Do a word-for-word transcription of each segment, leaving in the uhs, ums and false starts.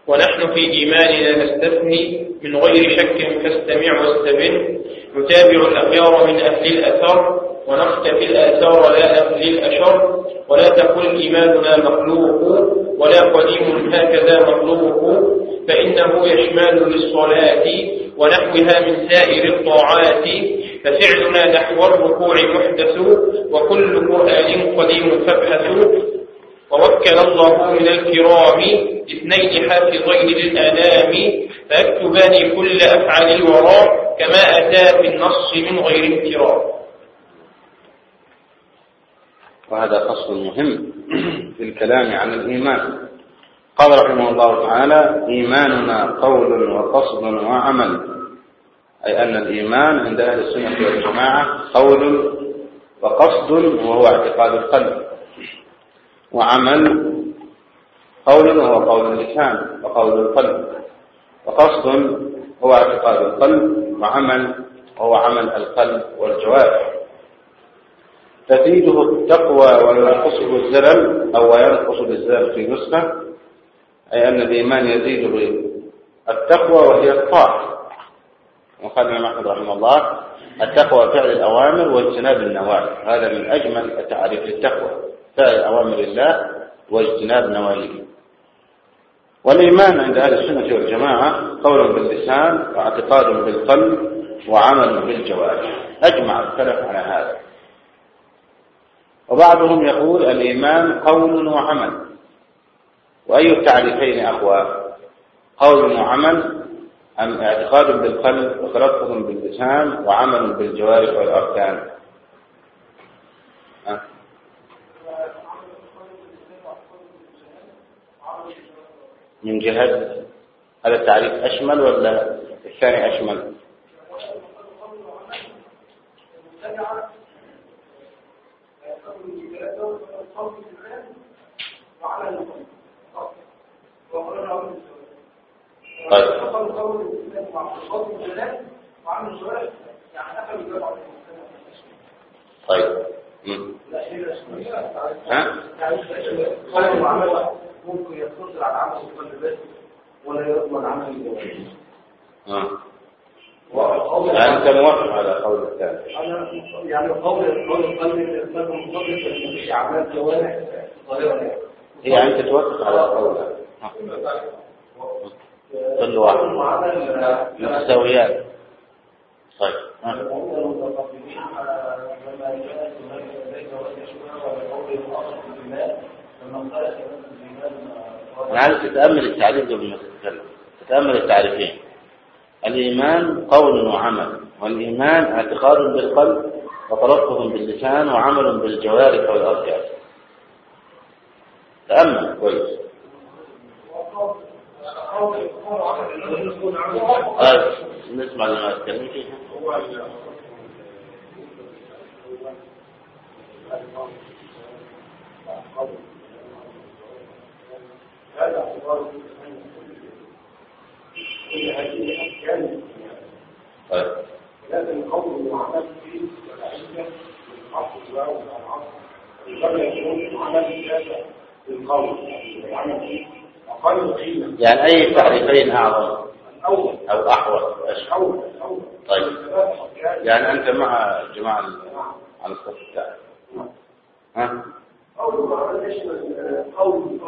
ونحن في إيماننا نستثني من غير شك فاستمع واستبن، نتابع الأخيار من أهل الأثر ونختفي الآثار لا أهل الأشر، ولا تقل إيماننا مخلوق ولا قديم هكذا مخلوق، فإنه يشمل للصلاة ونحوها من سائر الطاعات، ففعلنا نحو الركوع محدث وكل قرآن قديم فابحث. ووكل الله من الكرام اثنين حافظين للأنام، فيكتبان كل أفعال الورى كما أتى في النص من غير اضطراب. وهذا فصل مهم في الكلام عن الإيمان. قال رحمه الله تعالى: إيماننا قول وقصد وعمل، أي أن الإيمان عند أهل السنة والجماعة قول وقصد وهو اعتقاد القلب، وعمل قول وهو قول اللسان وقول القلب، وقصد هو اعتقاد القلب، وعمل وهو عمل القلب والجوارح. تزيده التقوى وينقصه الزلل، أو ينقص بالزلل في نسخة، أي أن الإيمان يزيد بالتقوى وهي الطاعة. وقال الإمام أحمد رحمه الله: التقوى فعل الأوامر واجتناب النواهي. هذا من أجمل التعريف للتقوى، فعل أوامر الله واجتناب نواهيه. والإيمان عند أهل السنة والجماعة قول باللسان واعتقاد بالقلب وعمل بالجوارح، أجمع السلف على هذا. وبعضهم يقول الإيمان قول وعمل، وأي التعريفين أقوى؟ قول وعمل أم اعتقاد بالقلب وتلفظ باللسان وعمل بالجوارح والأركان؟ أه؟ من جهة هذا التعريف أشمل ولا الثاني أشمل؟ طيب طيب ها؟ ممكن يقتصر على عمل القلب بس ولا يضمن عمل الجوارح. اه أنت موافق على قول الثاني؟ أنا يعني قول قول القلب يستخدم مطلق في أعمال الجوارح ظاهرة. هي أنت توافق على قولها؟ كل واحد متساويات. طيب أنا عايز تتأمل التعريف قبل ما تتكلم، تتأمل التعريفين. الإيمان قول وعمل، والإيمان اعتقاد بالقلب وتلفظ باللسان وعمل بالجوارح والأركان. تأمل كويس. آه. نسمع لما أتكلم فيها. هذا اعتبار كل هذه الأحكام. طيب لازم قول وعمل فيه والعلم بالعقل والعقل قبل يكون عمل هذا بالقول والعمل فيه أقل قيمة. يعني أي تعريفين أعظم الأول أو أحوط الأول الأول. طيب يعني أنت مع جماعة على الصف الثاني. ها؟ قول وعمل يشمل قول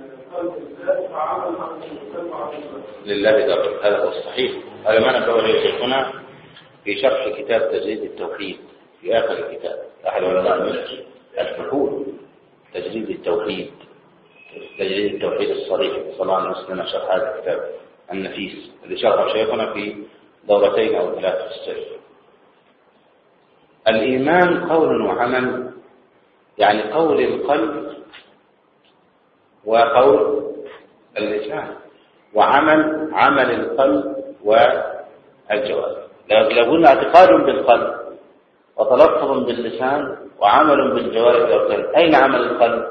لله در. هذا هو الصحيح. هذا ما نقول شيخنا في شرح كتاب تجريد التوحيد في آخر الكتاب، أحد علماء مصر الفحول، تجريد التوحيد، تجريد التوحيد الصريح. صلى الله عليه وسلم شرح هذا الكتاب النفيس الذي شرحه شيخنا في دورتين أو ثلاث في السجن. الإيمان قول وعمل، يعني قول القلب وقول اللسان وعمل عمل القلب والجوارح. لو قلنا اعتقاد بالقلب وتلفظ باللسان وعمل بالجوارح والأركان، أين عمل القلب؟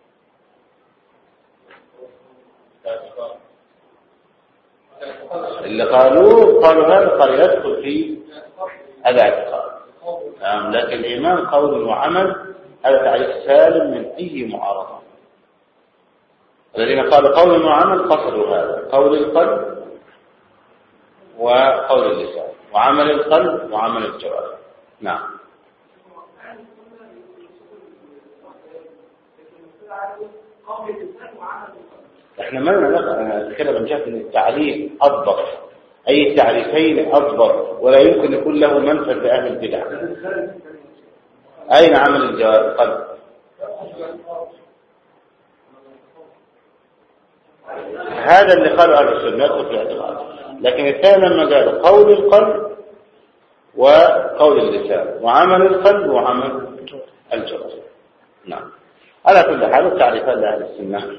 اللي قالوه قالوا هذا قد يدخل في الاعتقاد، لكن الإيمان قول وعمل هذا تعريف سالم من أي معارضة. الذين قالوا قول وعمل قصدوا هذا، قول القلب وقول اللسان، وعمل القلب وعمل الجوارح. نعم. احنا ما لنا نتكلم من جهة التعريف أضبط، أي تعريفين أضبط ولا يمكن يكون له منفذ لأهل البدع. أين عمل الجوارح القلب؟ هذا اللي قالوا أهل السنة يدخل في الاعتقاد، لكن الثاني لما قالوا قول القلب وقول اللسان وعمل القلب وعمل الجوارح. نعم. على كل حال التعريفات لأهل السنة.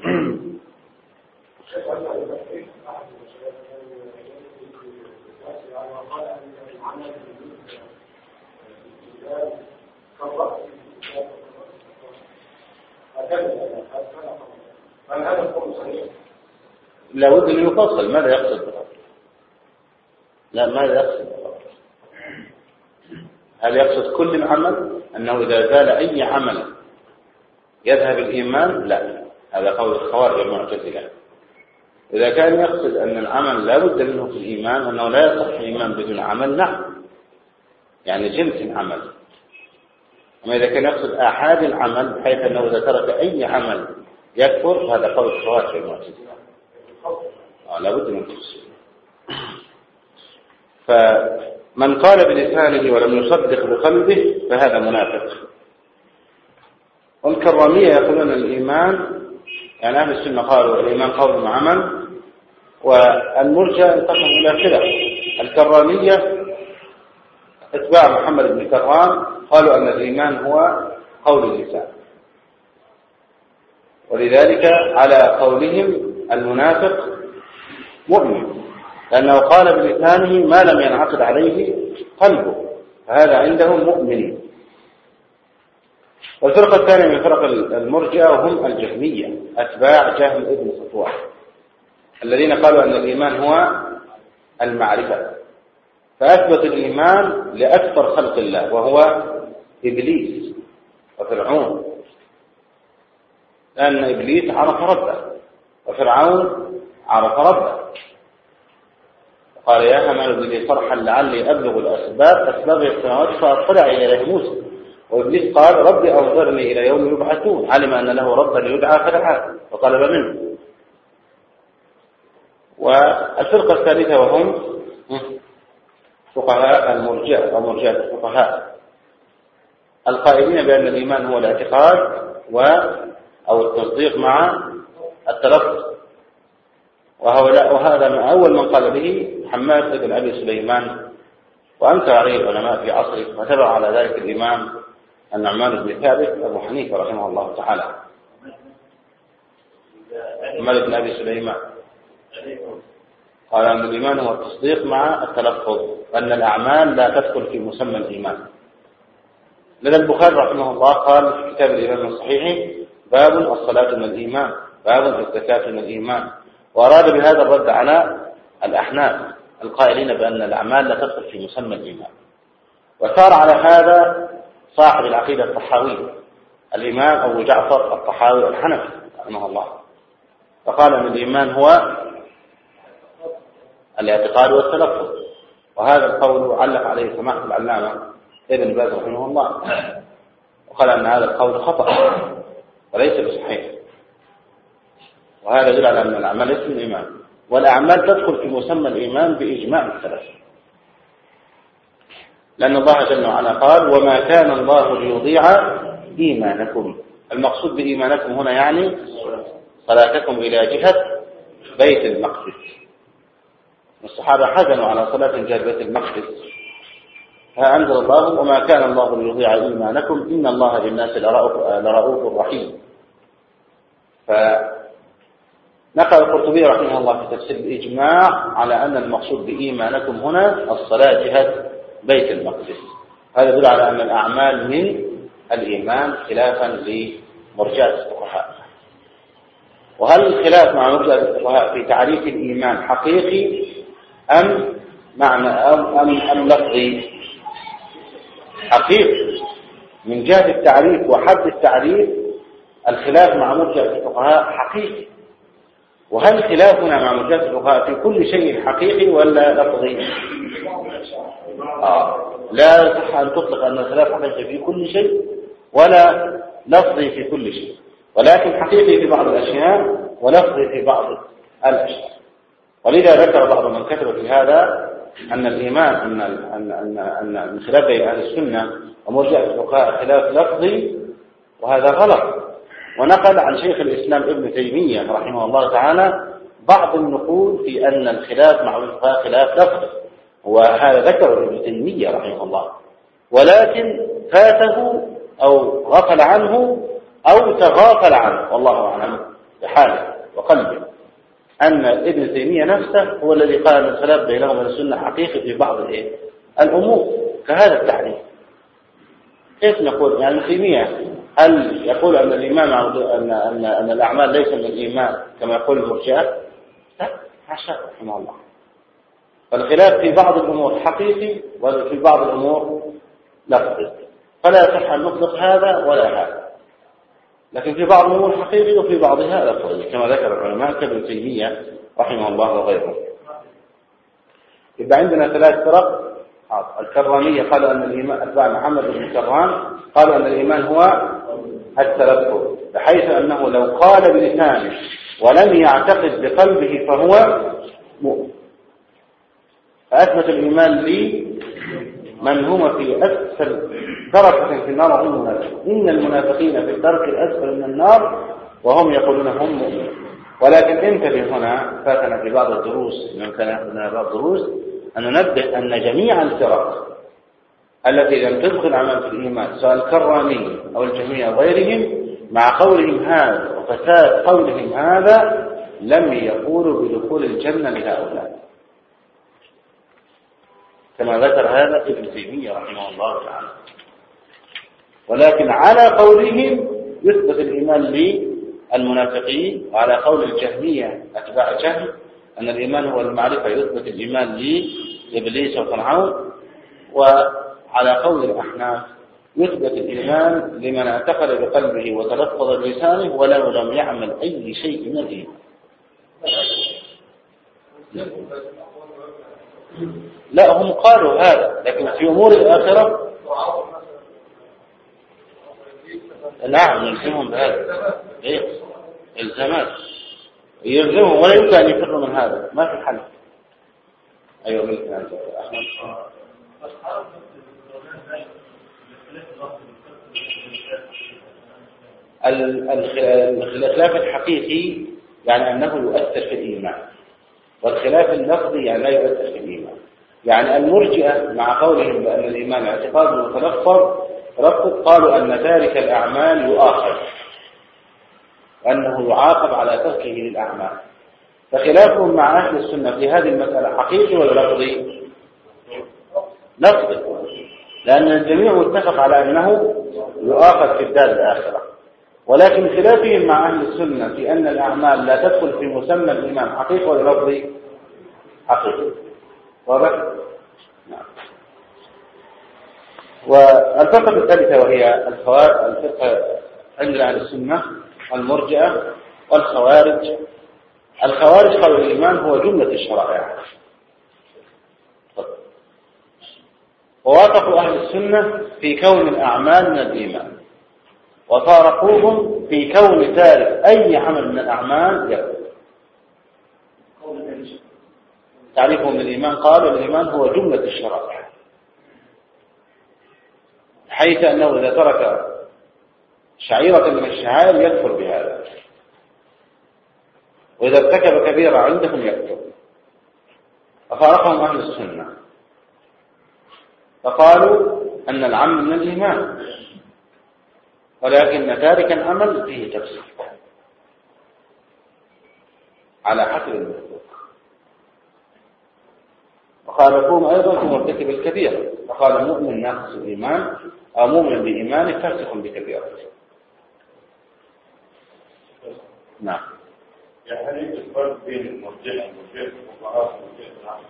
لا بد من يفصل ماذا يقصد بالقول. لا ماذا يقصد بالقول؟ هل يقصد كل العمل أنه إذا زال أي عمل يذهب الإيمان؟ لا، هذا قول الخوارج والمعتزلة. إذا كان يقصد أن العمل لا بد منه في الإيمان، أنه لا يصح الإيمان بدون عمل، نعم، يعني جنس عمل. أما إذا كان يقصد آحاد العمل بحيث أنه إذا ترك أي عمل يكفر، هذا قول الخوارج والمعتزلة. آه لا بد من تفصيل. فمن قال بلسانه ولم يصدق بقلبه فهذا منافق. والكرامية يقولون الإيمان، يعني أهل السنة قالوا الإيمان قول وعمل، والمرجئة انتقلوا إلى كده. الكرامية اتباع محمد بن كرام قالوا أن الإيمان هو قول اللسان، ولذلك على قولهم المنافق مؤمن، لأنه قال بلسانه ما لم ينعقد عليه قلبه، فهذا عندهم مؤمن. والفرقة الثانية من فرق المرجئة وهم الجهمية أتباع جهم ابن صفوان، الذين قالوا أن الإيمان هو المعرفة، فأثبت الإيمان لأكثر خلق الله وهو إبليس وفرعون، لأن إبليس عرف ربه وفرعون عرف ربه. قال يا هامان ابن لي صرحا لعلي أبلغ الأسباب أسباب السماوات فأطلع إلى إله موسى. وإبليس قال ربي أنظرني إلى يوم يبعثون، علم أن له ربا يدعى فدعاه وطلب منه. والفرقة الثالثة وهم فقهاء المرجئة ومرجئة الفقهاء القائلين بأن الإيمان هو الاعتقاد و أو التصديق مع التلفظ، وهؤلاء وهذا من أول من قال به حماد بن أبي سليمان، وأنكر عليه العلماء في عصره، وتبع على ذلك الإمام النعمان بن ثابت أبو حنيفة رحمه الله تعالى. حماد بن أبي سليمان قال أن الإيمان هو التصديق مع التلفظ، وأن الأعمال لا تدخل في مسمى الإيمان. لدى البخاري رحمه الله قال في كتاب الإمام الصحيح باب الصلاة من الإيمان، باب الزكاة من الإيمان، وأراد بهذا الرد على الأحناف القائلين بأن الأعمال لا تدخل في مسمى الإيمان. وثار على هذا صاحب العقيدة الطحاوية الإمام أبو جعفر الطحاوي الحنفي رحمه الله، فقال أن الإيمان هو الاعتقاد والتلفظ، وهذا القول علق عليه سماحة العلامة ابن باز رحمه الله، وقال أن هذا القول خطأ وليس بصحيح، وهذا يدل على أن الأعمال ليست من الإيمان، والأعمال تدخل في مسمى الإيمان بإجماع السلف، لأن الله جل وعلا قال وما كان الله ليضيع إيمانكم. المقصود بإيمانكم هنا يعني صلاتكم إلى جهة بيت المقدس. الصحابة حزنوا على صلاة جهة بيت المقدس، فأنزل الله وما كان الله ليضيع إيمانكم إن الله بالناس لرؤوف رحيم. فنقل القرطبي رحمه الله في تفسير الإجماع على أن المقصود بإيمانكم هنا الصلاة جهة بيت المقدس. هذا يدل على أن الأعمال من الإيمان خلافا لمرجئة الفقهاء. وهل الخلاف مع مرجئة الفقهاء في تعريف الإيمان حقيقي أم معنى أم, أم, أم لفظي؟ حقيقي من جهة التعريف وحد التعريف. الخلاف مع مرجئة الفقهاء حقيقي، وهل خلافنا مع مرجئة الفقهاء في كل شيء حقيقي ولا لفظي؟ آه. لا يصح أن تطلق أن الخلاف حقيقي في كل شيء ولا لفظي في كل شيء، ولكن حقيقي في بعض الأشياء ولفظي في بعض الأشياء. ولذا ذكر بعض من كتب في هذا أن الإيمان أن أن أن أن من خلاف بين أهل السنة ومرجئة الفقهاء خلاف لفظي، وهذا غلط. ونقل عن شيخ الإسلام ابن تيمية رحمه الله تعالى بعض النقول في أن الخلاف مع الفقهاء خلاف لفظي، وهذا ذكر ابن تيمية رحمه الله، ولكن فاته أو غفل عنه أو تغافل عنه والله أعلم بحاله وقلبه، أن ابن تيمية نفسه هو الذي قال أن الخلاف بينهم وبين السنة حقيقي في بعض الأمور كهذا التعريف. كيف نقول يعني ابن تيمية هل يقول أن الإيمان أن أن أن الأعمال ليس من الإيمان كما يقول المرجئة؟ لا، حاشا رحمه الله. فالخلاف في بعض الأمور حقيقي وفي بعض الأمور لفظي، فلا يصح أن نطلق هذا ولا هذا، لكن في بعض الأمور حقيقي وفي بعضها لفظي كما ذكر العلماء كابن تيمية رحمه الله وغيره. يبقى عندنا ثلاث فرق. الكرامية قالوا أن الإيمان، أتباع محمد بن كرام قالوا أن الإيمان هو التلفظ، بحيث أنه لو قال بلسانه ولم يعتقد بقلبه فهو مؤمن. فأثبت الإيمان لي من هم في أسفل دركة في النار هم المنافقون، إن المنافقين في الدرك الأسفل من النار وهم يقولون هم مؤمنون. ولكن انتبه هنا، فاتنا في بعض الدروس من كان يأخذنا بعض الدروس أن ننبه أن جميع الفرق التي لم تدخل عمل في الإيمان سواء الكرامية أو الجميع غيرهم مع قولهم هذا وفساد قولهم هذا لم يقولوا بدخول الجنة لهؤلاء، كما ذكر هذا ابن تيمية رحمه الله تعالى. ولكن على قولهم يثبت الإيمان للمنافقين، وعلى قول الجهمية أتباع جهم أن الإيمان هو المعرفة يثبت الإيمان لإبليس وفرعون، وعلى قول الأحناف يثبت الإيمان لمن اعتقد بقلبه وتلفظ بلسانه ولو لم يعمل أي شيء من الإيمان. لا، هم قالوا هذا، لكن في أمور الآخرة نعم نلزمهم بهذا. إيه؟ الزامات يلزمهم ولا يمكن أن يفروا من هذا، ما في حل. أيوة ممكن أن أحمد. الخلاف الحقيقي يعني أنه يؤثر في الإيمان، والخلاف اللفظي يعني لا يؤثر في الإيمان. يعني المرجئة مع قولهم بأن الإيمان اعتقاد متلفظ رفض، قالوا أن تارك الأعمال يؤاخذ وأنه يعاقب على تركه للأعمال. فخلافهم مع أهل السنة في هذه المسألة حقيقي ولا لفظي؟ لفظي، لأن الجميع اتفق على أنه يؤاخذ في الدار الآخرة. ولكن خلافهم مع أهل السنة في أن الأعمال لا تدخل في مسمى الإيمان حقيقي ولا لفظي؟ حقيقي. واضح؟ نعم. والفرقة الثالثة وهي الخوارج، الفرقة عند أهل السنة المرجئة والخوارج. الخوارج قالوا الإيمان هو جملة الشرائع، ووافقوا أهل السنة في كون الأعمال من الإيمان، وفارقوهم في كون تارك أي عمل من الأعمال يكفر. تعريفهم للإيمان قالوا الإيمان هو جملة الشرائع، حيث أنه إذا ترك شعيرة من الشعائر يكفر بهذا، وإذا ارتكب كبيرة عندهم يكفر. ففارقهم أهل السنة فقالوا أن العمل من الإيمان، ولكن تارك العمل فيه تفسير على حسب المسلوك. وخالفوهم أيضا في مرتكب الكبيرة، فقال مؤمن ناقص الإيمان أو مؤمن بإيمانه فاسق بكبيرة. نعم. يعني هل يوجد فرق بين المرجئة والمرجئة والفقهاء والمرجئة العامة؟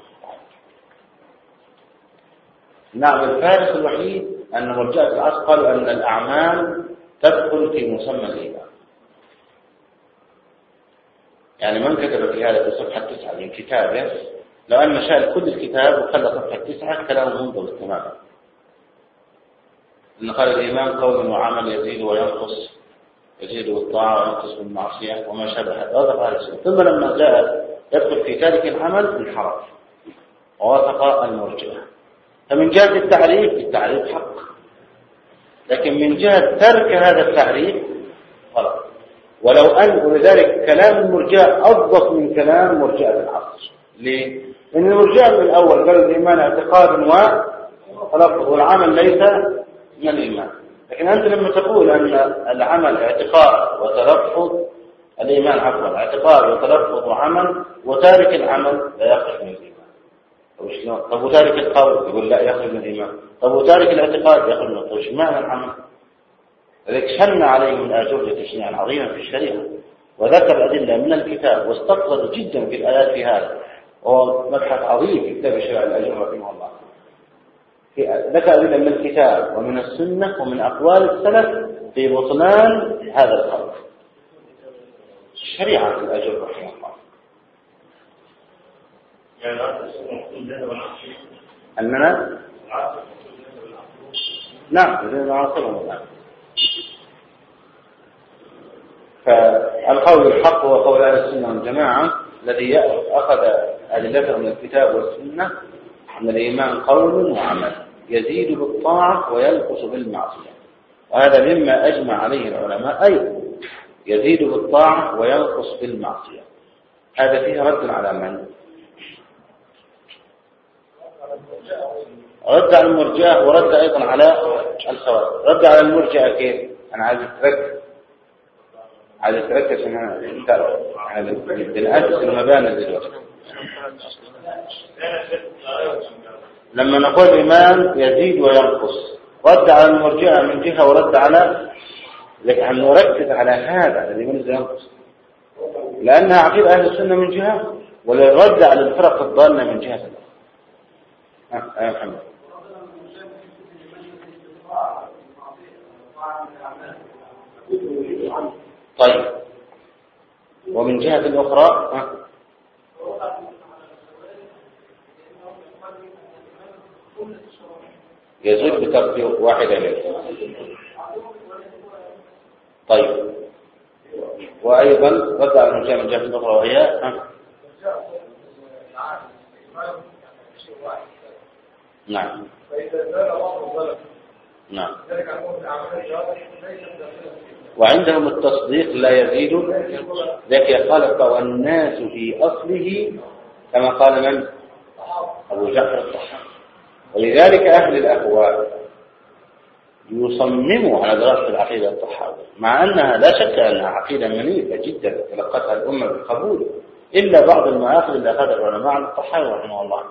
نعم، الفارق الوحيد أن مرجئة العصر قالوا أن الأعمال تدخل في مسمى الإيمان، يعني من كتب في هذا في صفحة تسعة من كتابه، لو أن شال كل الكتاب وخلى صفحة تسعة كلامه منضبط تماما. إن قال الإيمان قول وعمل يزيد وينقص، يزيد بالطاعة وينقص بالمعصية وما شابه هذا، وافق هذا الشيء. ثم لما جاء يدخل في تارك العمل انحرف ووافق المرجئة. فمن جهة التعريف التعريف حق، لكن من جهة ترك هذا التعريف غلط. ولو أن ولذلك كلام المرجئة أضبط من كلام مرجئة العصر. ليه؟ لأن المرجئة من الأول قال الإيمان اعتقاد وتلفظ والعمل ليس من الإيمان. لكن أنت لما تقول أن العمل اعتقاد وتلفظ، الإيمان عفوا اعتقاد وتلفظ وعمل، وتارك العمل لا يخرج من الإيمان. طب وتارك القول يقول لا يخرج من الإيمان. طب وتارك الاعتقاد يخرج من القول. ايش معنى العمل؟ لذلك شن عليه من آجر تشنيعا عظيما في الشريعة، وذكر أدلة من الكتاب واستقرد جدا في الآيات في هذا، وهو مبحث عظيم في كتاب الشريعة الأجر رحمه الله. ذكر أدلة من الكتاب ومن السنة ومن أقوال السلف في بطلان هذا القول. الشريعة الأجر رحمه الله. أننا نعم إذن عاصرهم الآن. فالقول الحق هو قول أهل السنة والجماعة الذي أخذ أدلته من الكتاب والسنة أن الإيمان قول وعمل يزيد بالطاعة وينقص بالمعصية، وهذا مما أجمع عليه العلماء أيضا، يزيد بالطاعة وينقص بالمعصية. هذا فيه رد على من؟ رد على المرجئة ورد أيضا على الخوارج. رد على المرجئة كيف؟ أنا عايز أتركز عايز أتركز إن أنا بالأسس المبانى دلوقتي. لما نقول الإيمان يزيد وينقص، رد على المرجئة من جهة ورد على، لكن نركز على هذا الذي يزيد وينقص لأنها عقيدة أهل السنة من جهة، وللرد على الفرق الضالة من جهة. ها يا محمد. طيب ومن جهة أخرى ها؟ يزيد بترك واحدة منه. طيب وأيضا رد على من جهة أخرى وهي ها؟ نعم نعم. وعندهم التصديق لا يزيد، لكن قال والناس في أصله كما قال من؟ أبو جعفر الطحاوي. ولذلك أهل الأهواء يصمموا على دراسة العقيدة الطحاوي، مع أنها لا شك أنها عقيدة منيفة جدا تلقتها الأمة بالقبول، إلا بعض المآخذ اللي أخذها العلماء عن الطحاوي رحمه الله.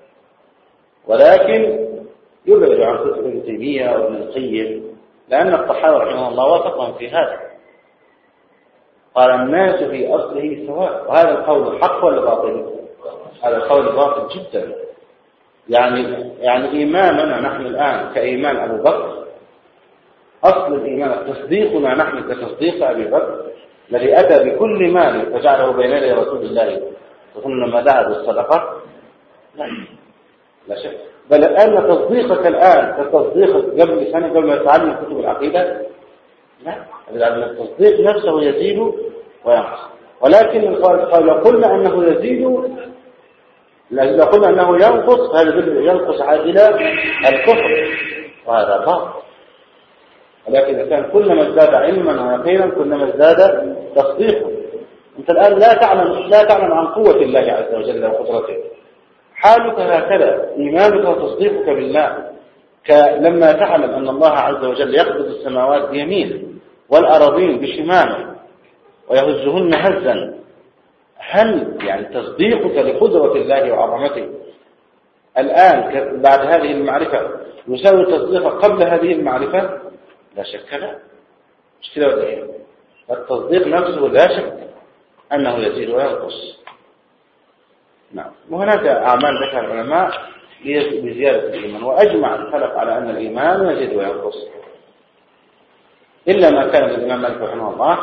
ولكن يبعد عن كتب ابن تيمية وابن القيم، لأن الطحاوي رحمه الله وافقهم في هذا. قال الناس في أصله سواء، وهذا القول حق ولا باطل؟ هذا القول باطل جدا. يعني يعني إيماننا نحن الآن كإيمان أبو بكر، أصل الإيمان تصديقنا نحن كتصديق أبي بكر الذي أتى بكل مال وجعله بين يدي رسول الله وثم ما دعا بالصدقة، لا لا شك. بل أن تصديقك الآن كتصديقك قبل سنة قبل ما تتعلم كتب العقيدة، لا، لأن التصديق نفسه يزيد وينقص. ولكن القول لو قلنا أنه يزيد، لو قلنا أنه ينقص، هذا ينقص إلى الكفر وهذا باطل. ولكن إذا كان كلما ازداد علما ويقينا كلما ازداد تصديقا. أنت الآن لا تعلم لا تعلم عن قوة الله عز وجل وقدرته، حالك هكذا، إيمانك وتصديقك بالله. لما تعلم أن الله عز وجل يقبض السماوات بيمينه والأراضين بشماله ويهزهن هزا، هل يعني تصديقك لقدرة الله وعظمته الآن بعد هذه المعرفة يساوي تصديقك قبل هذه المعرفة؟ لا شك لا. مش كده ولا ايه؟ التصديق نفسه لا شك أنه يزيد وينقص. نعم. وهناك أعمال ذكر العلماء بزيادة الإيمان، وأجمع الخلق على أن الإيمان يزيد وينقص، إلا ما كان الإمام مالك رحمه الله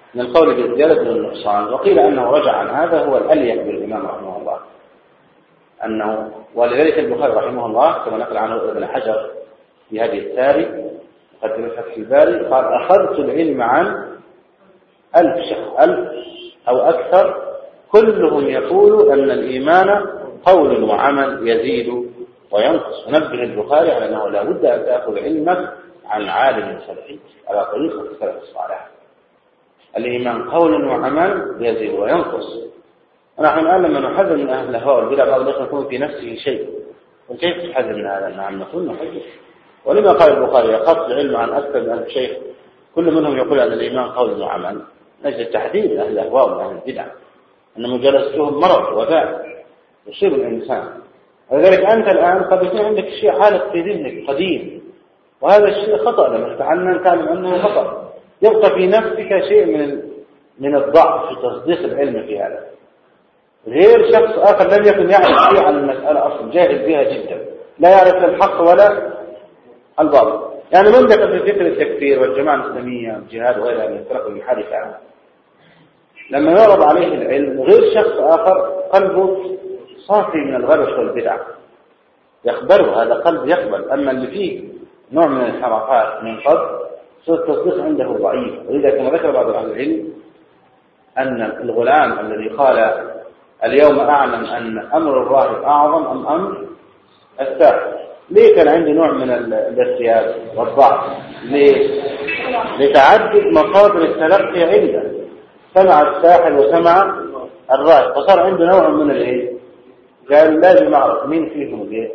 من القول بالزيادة والنقصان، وقيل أنه رجع عن هذا هو الأليق بالإمام رحمه الله، أنه ولذلك البخاري رحمه الله كما نقل عنه ابن حجر في هذه التاري مقدمة فتح الباري قال أخذت العلم عن ألف شخص ألف أو أكثر كلهم يقول أن الإيمان قول وعمل يزيد وينقص. نبه البخاري على أنه لا بد أن تأخذ علمك عن عالم سلفي على طريقة السلف الصالح. الإيمان قول وعمل يزيد وينقص. ونحن الآن لما نحذر من أهل الهوى والبدع بعض الناس يكون في نفسه شيء، وكيف تحذر من هذا؟ نعم نقول نحذر. ولما قال البخاري أخذت العلم عن أكثر من ألف شيخ كل منهم يقول أن الإيمان قول وعمل، نجد تحديد أهل الأهواء وأهل البدع أن مجالستهم مرض وباء يصيب الإنسان. ولذلك أنت الآن قد يكون عندك شيء عالق في ذهنك قديم، وهذا الشيء خطأ لما تعلم تعلم أنه خطأ، يبقى في نفسك شيء من من الضعف في تصديق العلم في هذا. غير شخص آخر لم يكن يعرف شيء عن المسألة أصلا، جاهل بها جدا، لا يعرف الحق ولا الباطل. يعني من ذكر في فكر التكفير والجماعة الإسلامية والجهاد وغيرها من الفرق المنحرفة، لما يعرض عليه العلم غير شخص آخر قلبه صافي من الغبش والبدع يخبره، هذا قلب يقبل. أما اللي فيه نوع من الحركات من قبل صوت التصديق عنده ضعيف. ولذا كما ذكر بعض أهل العلم أن الغلام الذي قال اليوم أعلم أن أمر الله أعظم أم أمر الساحر، ليه كان عنده نوع من الارتياب والضعف؟ ليه؟ لتعدد مصادر التلقي عنده، سمع الساحر وسمع الراهب، فصار عنده نوع من الايه؟ قال لازم أعرف مين فيهم الايه،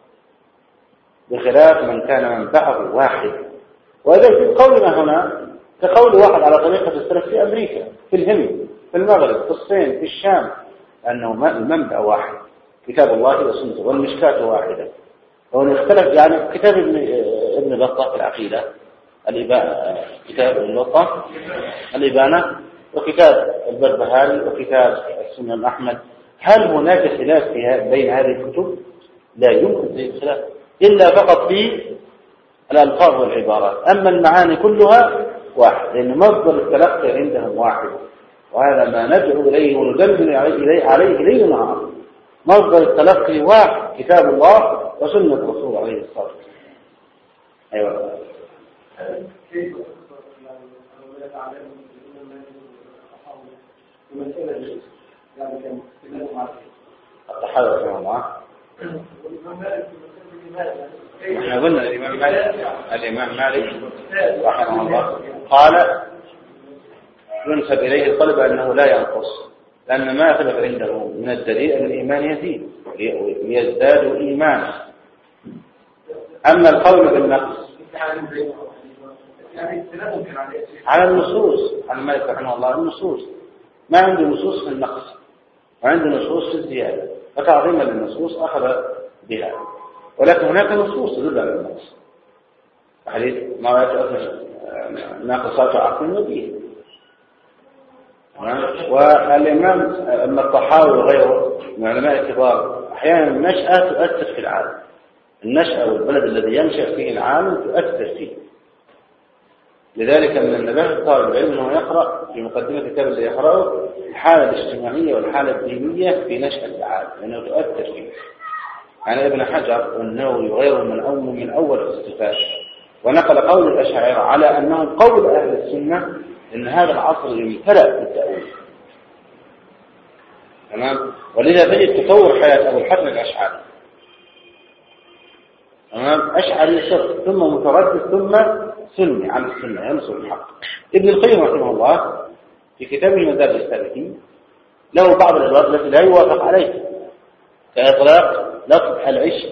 بخلاف من كان منبعه واحد. وإذا في قولنا هنا كقول واحد على طريقة السلف في أمريكا، في الهند، في المغرب، في الصين، في الشام، أنه المنبع واحد كتاب الله وسنته، والمشكاة واحدة. وأن اختلف يعني كتاب ابن ابن بطة في العقيدة، الإبانة، كتاب ابن بطة الإبانة، وكتاب البربهاري، وكتاب السنن أحمد. هل هناك خلاف في بين هذه الكتب؟ لا يمكن ذلك خلاف إلا فقط في الألفاظ والعبارات، أما المعاني كلها واحد، لأن مصدر التلقي عندهم واحد. وهذا ما ندعو إليه وندلل عليه عليه ليل نهار. مصدر التلقي واحد، كتاب الله وسنة الرسول عليه الصلاة والسلام. أيوة. التحاور رحمه الله. احنا قلنا الإمام مالك الإمام مالك رحمه الله قال ينسب إليه القلب أنه لا ينقص، لأن ما ثبت عنده من الدليل أن الإيمان يزيد ويزداد إيمانا. أما القول بالنقص على النصوص، على مالك رحمه الله النصوص ما عنده نصوص في النقص وعنده نصوص في الزيادة، فتعظيما للنصوص أخذ بها. ولكن هناك نصوص تدل على النقص، حديث ما يتأثر ناقصات عقل ودين. والإمام ابن الطحاوي وغيره من علماء الكبار أحيانا النشأة تؤثر في العالم، النشأة والبلد الذي ينشأ فيه العالم تؤثر فيه. لذلك من النباه الطالب العلم أنه يقرأ في مقدمة الكتاب اللي يقرأه الحالة الاجتماعية والحالة الدينية في نشأة العالم، لأنه تؤثر فيه. يعني ابن حجر والنووي وغيره من أول من أول الاستفادة، ونقل قول الأشاعرة على أنه قول أهل السنة إن هذا العصر يمتلأ بالتأويل. تمام. ولذا تجد تطور حياة أبو الحسن الأشعري. تمام. أشعري يصر ثم متردد ثم سني على السنة ينصر الحق. ابن القيم رحمه الله في كتابه المدارج السالكين له بعض الأدوات التي لا يوافق عليها، كإطلاق لفظ العشق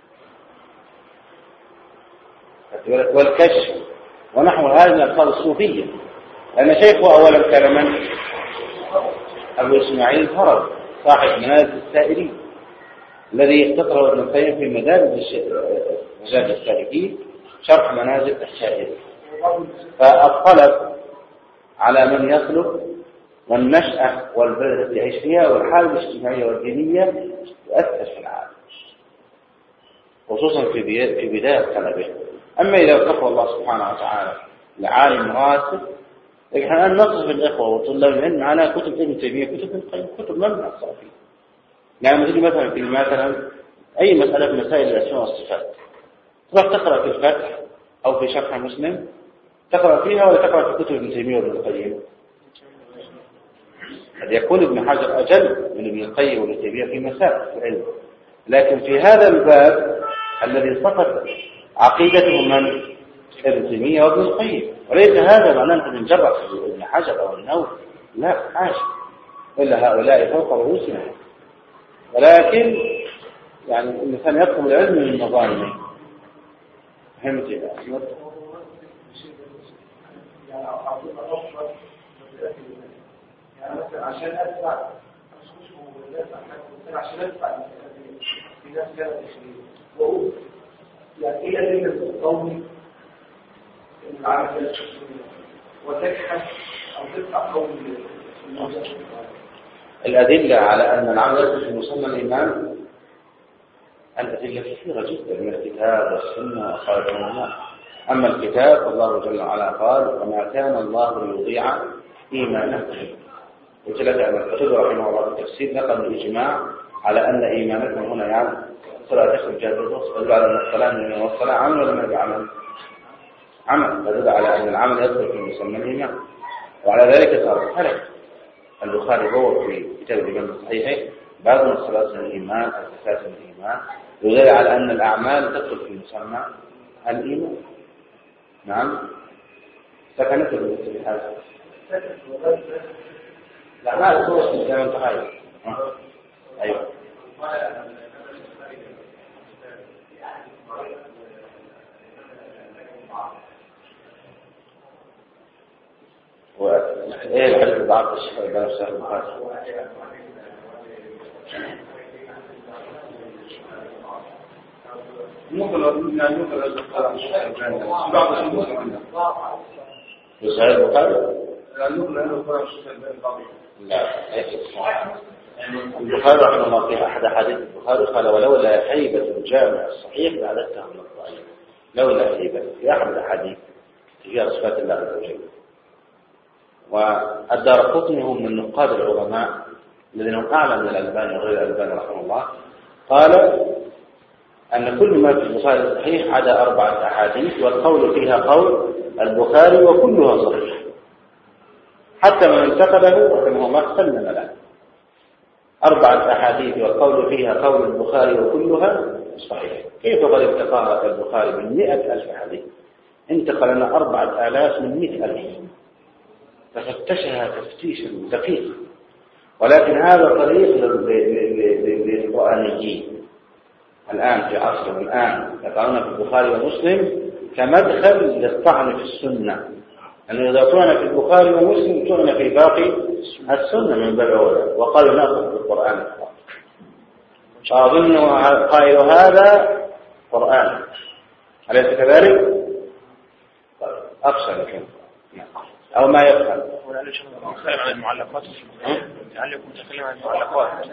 والكشف ونحو هذه من الألفاظ الصوفية. لأن شيخه أولا كان من؟ أبو إسماعيل الهروي صاحب منازل السائرين الذي اختصره ابن القيم في مدارج السالكين شرح منازل السائرين. فالطلب على من يسلك والنشأة والبلد التي يعيش فيها والحالة الاجتماعية والدينية تؤثر في العالم، خصوصا في في بداية طلبه. أما إذا اتقى الله سبحانه وتعالى لعالم راسخ لكن احنا الآن نقصف الإخوة وطلاب العلم على كتب ابن تيمية، كتب ابن القيم، كتب مبنى الصافي. يعني لما تيجي مثلا في مثلا أي مسألة من مسائل الأسماء والصفات تروح تقرأ في الفتح أو في شرح مسلم، تقرأ فيها ولا تقرأ في كتب ابن تيمية وابن القيم؟ قد يكون ابن حجر أجل من ابن القيم وابن تيمية في مسائل العلم، لكن في هذا الباب الذي صفت عقيدته من ابن تيمية وابن القيم، وليس هذا معناه أن نجرح ابن حجر أو النووي، لا حاشا، إلا هؤلاء فوق رؤوسنا، ولكن يعني الإنسان يطلب العلم من مظالمه. فهمت يا أحمد؟ يعني مثلا عشان أدفع عشان أدفع في ناس كانت وأقول يعني إيه أدلة القومي العمل وتجحد أو تدفع قومي. الأدلة على أن العمل يدخل في مسمى الإيمان الأدلة كثيرة جدا من الكتاب والسنة وخالف العلماء. أما الكتاب فالله جل وعلا قال وما كان الله ليضيع إيمانكم. وثلاثة أن الكتب رحمه الله التفسير نقل الإجماع على أن إيمانكم هنا يعني صلاة تخرج هذا الوصف يدل على أن الصلاة من الصلاة عمل ولا ما بعمل؟ عمل، يدل على أن العمل يدخل في مسمى الإيمان، وعلى ذلك صار خلق البخاري هو في كتاب الإمام الصحيح بعض من الصلاة من الإيمان الزكاة من الإيمان، يدل على أن الأعمال تدخل في مسمى الإيمان. نعم سكنت بالنسبة لهذا لا ما هو اسم كلام تخيل. أيوة وإيه الحديث ضعف الشيخ الألباني في صحيح البخاري؟ ممكن يعني ممكن البخاري بعض الشيء في صحيح البخاري؟ لا ممكن أنه البخاري الشيخ الألباني بعض لا البخاري رحمه الله في أحد حديث البخاري قال ولولا هيبة الجامع الصحيح لعددتها من الضعيف. لولا هيبة في أحد الأحاديث فيها صفات الله عز وجل. والدارقطني هم من نقاد العلماء الذين هم أعلى من الألباني وغير الألباني رحمه الله، قال أن كل ما في البخاري الصحيح عدا أربعة أحاديث والقول فيها قول البخاري وكلها صحيح، حتى من انتقده رحمه الله سلم له. أربعة أحاديث والقول فيها قول البخاري وكلها صحيح. كيف قد انتقاها البخاري من مئة ألف حديث؟ انتقل لنا أربعة آلاف من مئة ألف، ففتشها تفتيشا دقيقا. ولكن هذا طريق للقرآنيين الآن في عصرنا الآن يقرؤون في البخاري ومسلم كمدخل للطعن في السنة، أنه إذا طعن في البخاري ومسلم طعن في باقي السنة من باب أولى، وقالوا نأخذ بالقرآن فقط. فأظن قائل هذا قرآن، أليس كذلك؟ أقصى لكن أو ما يفعل نتكلم عن المعلقات لعلكم نتكلم عن المعلقات.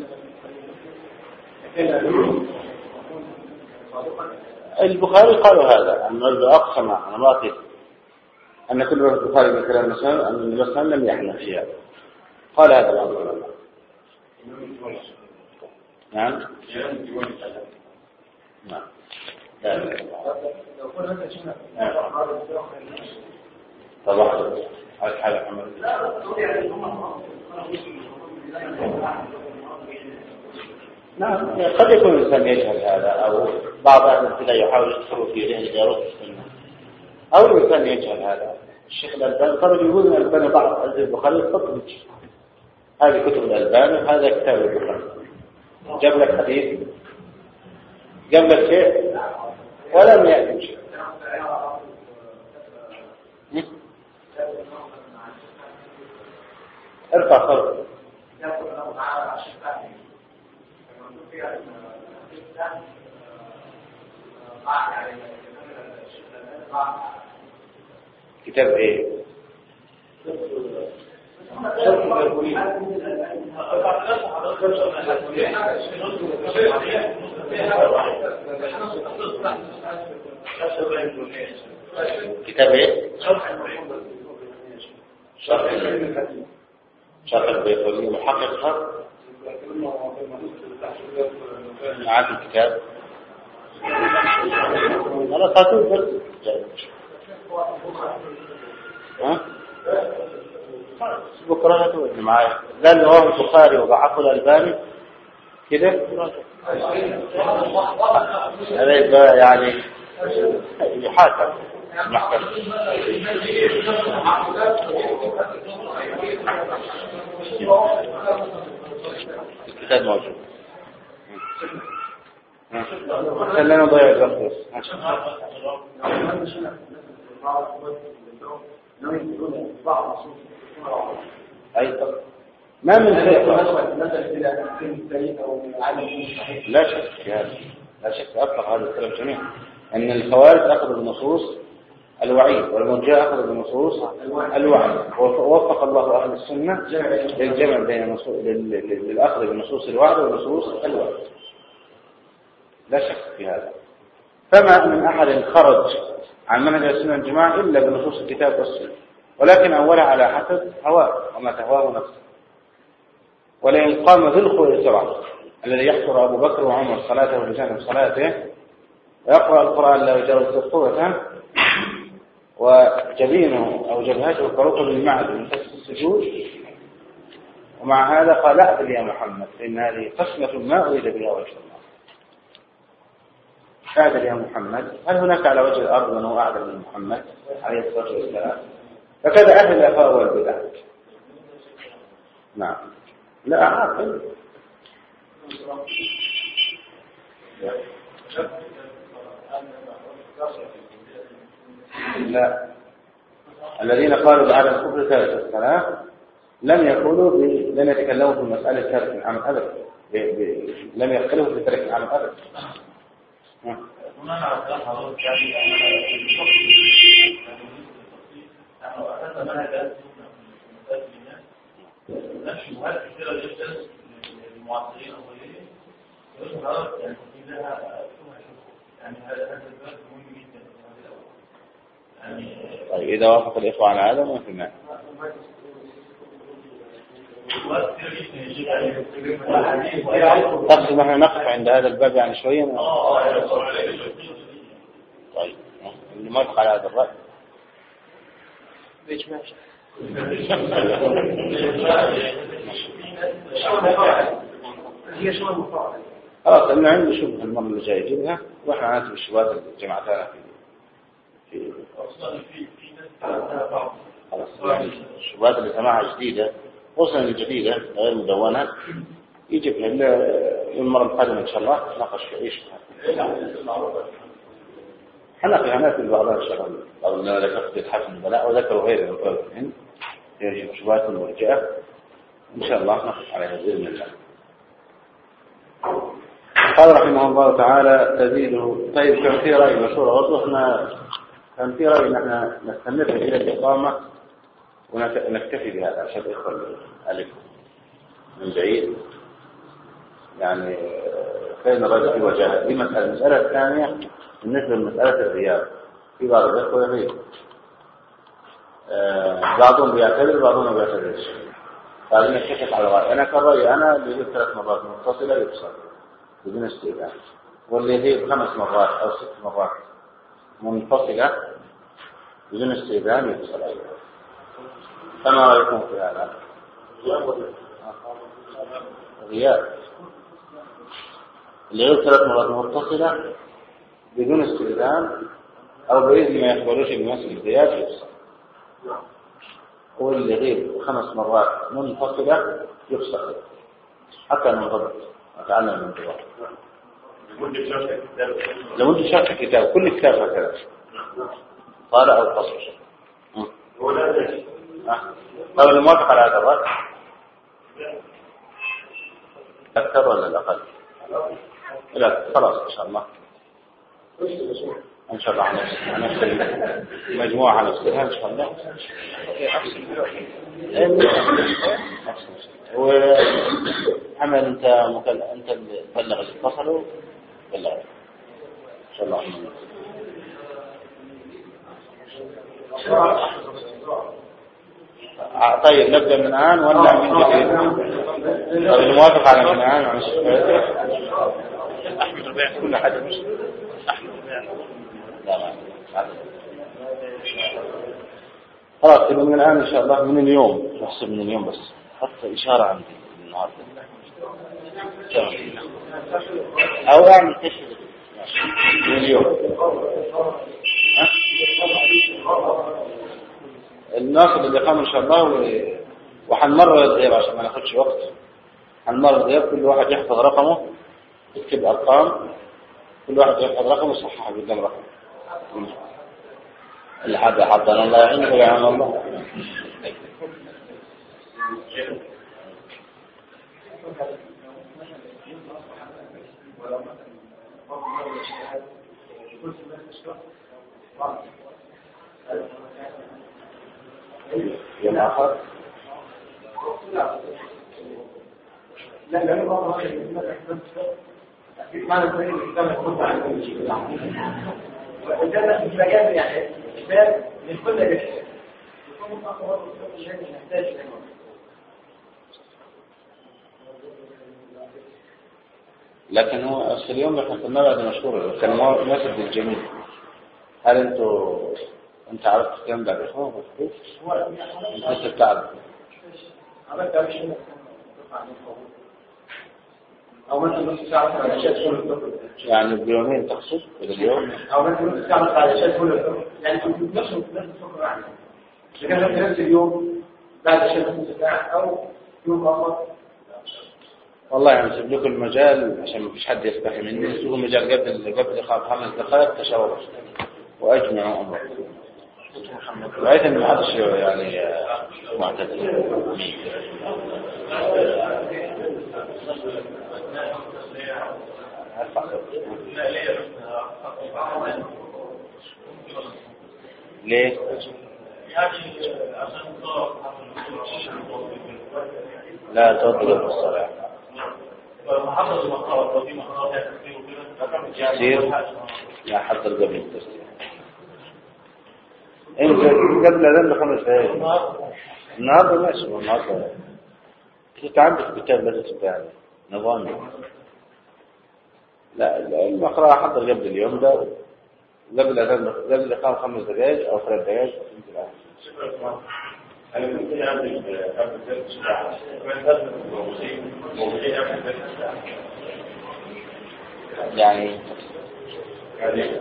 البخاري قالوا هذا أن الأقصى مع أمراته أن كل البخاري من كلام مسلم أن المسلم لم يحنف فيها، قال هذا بعض العلماء. نعم نعم طبعا على حال محمد. نعم قد يكون الإنسان يجهل هذا، أو بعض أهل البدع يحاول يدخل في ذهن جارته السنة، أو الإنسان يجهل هذا. الشيخ الألباني طبعا يقول أن الألباني بعض أهل البخاري تطلق هذه كتب الألباني وهذا كتاب البخاري، جاب لك حديث جاب لك شيء ولم يأتي شيء. ارفع صوتك. كتاب ايه؟ كتاب ايه؟ شرح البيقونية محققها معاك الكتاب أنا قاتل بس ها بكرة هتوجه معايا لا اللي هو البخاري وضعفه الألباني كده هذا يبقى يعني يحاكم محكمة الكتاب موجود خلينا نضيع الوقت أي طب ما من شيء لا شك في هذا لا شك أطلق هذا الكلام جميعا أن الخوارج أخذوا بالنصوص الوعيد والمرجئة أخذوا بالنصوص الوعيد ووفق الله أهل السنة للجمع بين النصوص للأخذ بالنصوص الوعد والنصوص الوعيد لا شك في هذا فما من أحد خرج عن منهج السنة والجماعة إلا بنصوص الكتاب والسنة ولكن أولها على حسب هواه وما تهواه نفسه ولئن قام ذو الخويصرة الذي يحصر أبو بكر وعمر صلاته بجانب صلاته ويقرأ القرآن لا يجاوز قوة وجبينه أو جبهته كركب المعد من كسر السجود ومع هذا قال أعدل يا محمد فإن هذه قسمة ما أريد بها وجه الله أعدل يا محمد هل هناك على وجه الأرض من هو أعدل من محمد عليه الصلاة والسلام فكذا أهل الأهواء والبدع نعم لا أعقل لا الذين قالوا بعد الكفر ثالث الصلاة لم يقولوا ب... لم يتكلموا في مسألة ترك العمل أبدا ب... ب... لم يختلفوا في ترك العمل أبدا الشبهات كثيرة جدا للمعاصرين الأولين ويظهر يعني لها يعني هذا الباب مهم جدا يعني طيب إذا وافق الإخوة على هذا ما في مانع تقصد نحن نقف عند هذا الباب يعني شوية طيب اللي موافق على هذا الرأي ليش ماشي هي شو المفاعل اه إنه عنده شبهة المرة اللي جاي يجيبها واحنا ناتي بالشبهات اللي جمعتها في في خلاص يعني الشبهات اللي سمعها جديدة خصوصا الجديدة غير مدونة يجيبها المرة القادمة إن شاء الله ناقش في أي شبهة حنا في هناك بعضها إن شاء الله بعض الناس ذكرت يتحسن البلاء وذكروا غيره من قولهم يجب شبهات المرجئة إن شاء الله نقف على هذه المجال. قال رحمه الله تعالى تزيده طيب كان في رأي مشهور وضحنا كان في رأي نحن نستمر إلى الإقامة ونكتفي بهذا عشان إخوة الألف من بعيد يعني كان الرجل في وجهه دي مسألة المسألة الثانية بالنسبة لمسألة الغياب في بعض الإخوة يغيب آه بعضهم بيعتذر بعضهم ما بيعتذرش فهذا نتفق على الرأي أنا كرأي أنا اللي يجيب ثلاث مرات متصلة يبصر بدون استئذان واللي يجيب خمس مرات أو ست مرات منفصلة بدون استئذان يبصر أيضا فما رأيكم في هذا؟ غياب اللي يجيب ثلاث مرات متصلة بدون استئذان أو بإذن ما يخبروش المسجد غياب يبصر هو اللي يغيب خمس مرات منفصلة يفصل حتى ننضبط نتعلم من الانضباط لو انت شاف كتاب كل كتاب هكذا طالع او قصر طيب الموافق على هذا الرأي أكثر ولا الأقل؟ لا خلاص إن شاء الله إن شاء الله هنفصل مجموعة هنفصلها إن شاء الله وحمل أنت مكل... أنت اللي تبلغ اللي اتصلوا بلغ إن شاء الله طيب نبدأ من الآن ولا من جديد؟ طيب الموافق على من الآن عن أحمد ربيع كل حاجة مش أحمد ربيع لا ما خلاص يبقى من الآن إن شاء الله من اليوم نحسب من اليوم بس حط إشارة عندي النهاردة أو أعمل تشهد من اليوم الناخذ اللي قام إن شاء الله و... وحنمرر الغياب عشان ما ناخدش وقت. حنمرر الغياب كل واحد يحفظ رقمه يكتب أرقام كل واحد يحفظ رقمه صحح قدام رقمه اللي حد حضر الله يعينه ويعين الله. يوم آخر لا لا ما معنى الطريق الإسلام يكون عن وإذا المجال يعني إثبات لكل شيء يكون أقوى شيء نحتاج إليه. لكن هو أصل اليوم احنا كنا بعد مشهور كان مناسب للجميع. هل انتوا انت عرفت كم بعد اخوه انت بتعرف عملت أي شيء أو مثلا نص ساعة على شيء كله يعني بيومين تقصد ولا اليوم أو مثلا نص ساعة على شيء كله يعني كنت نفس نفس الفكرة يعني لكن نفس اليوم بعد شيء نص ساعة أو يوم آخر. والله يعني سيب لكم المجال عشان ما فيش حد يستحي مني. سيبوا المجال قبل قبل إقامة خمس دقائق تشاور وأجمعوا أمركم بحيث إن ما حدش يعني معتدل. ليه؟ لا تضرب الصلاة محافظ المقارب وفي مقارب كثير لا حتى قبل التسليم. انت قبل اذان بخمس دقائق النهارده ماشي النهارده كنت عندك كتاب لازم تبعني نظامي. لا المقرأة حضر قبل اليوم ده قبل اذان قبل الاقامة خمس دقائق او ثلاث دقائق أنا ممكن أعمل قبل ثلاث ساعات من هذا الموضوع موضوعي قبل ثلاث ساعات يعني يعني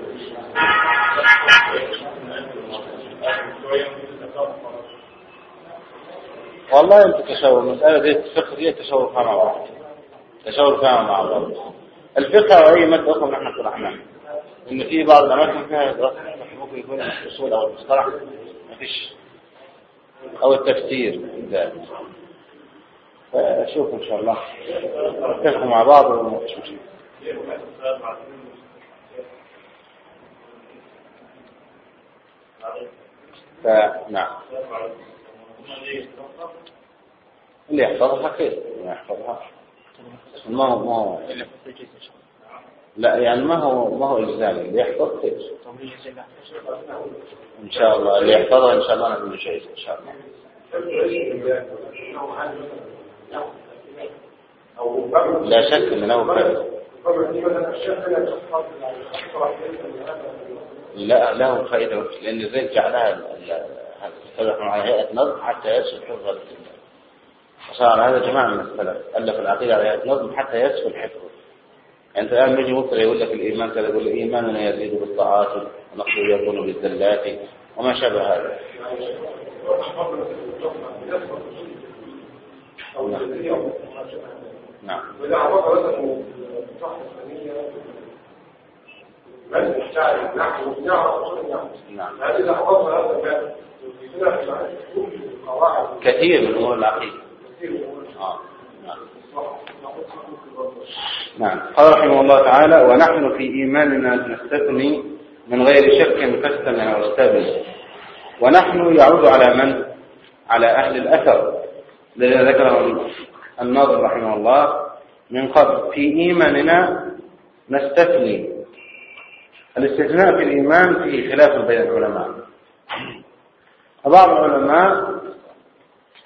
والله انت تشاور مسألة دي الفقه دي تشاور فيها مع بعض تشاور فيها مع بعض. الفقه أو أي مادة أخرى نحن شرحناها إن في بعض الأماكن فيها دراسة ممكن يكون الأصول أو المصطلح ما فيش أو التفسير ذلك. فشوف إن شاء الله نتفق مع بعض وما فيش مشكلة. فنعم اللي يحفظها خير اللي يحفظها ما هو ما هو لا يعني ما هو ما هو إلزامي اللي يحفظ خير إن شاء الله. اللي يحفظها إن شاء الله نقول شيء إن شاء الله. لا شك إن له خير. لا له فائدة لأن زي جعلها هذا مع هيئة نظم حتى يسهل حفظها للجميع. وصار هذا جماعة من السلف ألف العقيدة على هيئة نظم حتى يسهل حفظه. يعني أنت الآن يجي مفترى يقول لك الإيمان كذا يقول إيماننا يزيد بالطاعات ونقص يكون بالذلات وما شابه هذا. نعم. وإذا عبارة مثلا صح الثانية من يشتعل نحن ونعرف أصول النحو. نعم. هذه إذا حفظنا هذا المال كثير من أمور العقيدة. آه. نعم. نعم. قال رحمه الله تعالى ونحن في إيماننا نستثني من غير شك فاستمع واستبن. ونحن يعود على من؟ على أهل الأثر الذي ذكره الناظم رحمه الله من قبل. في إيماننا نستثني. الاستثناء في الإيمان فيه خلاف بين العلماء. بعض العلماء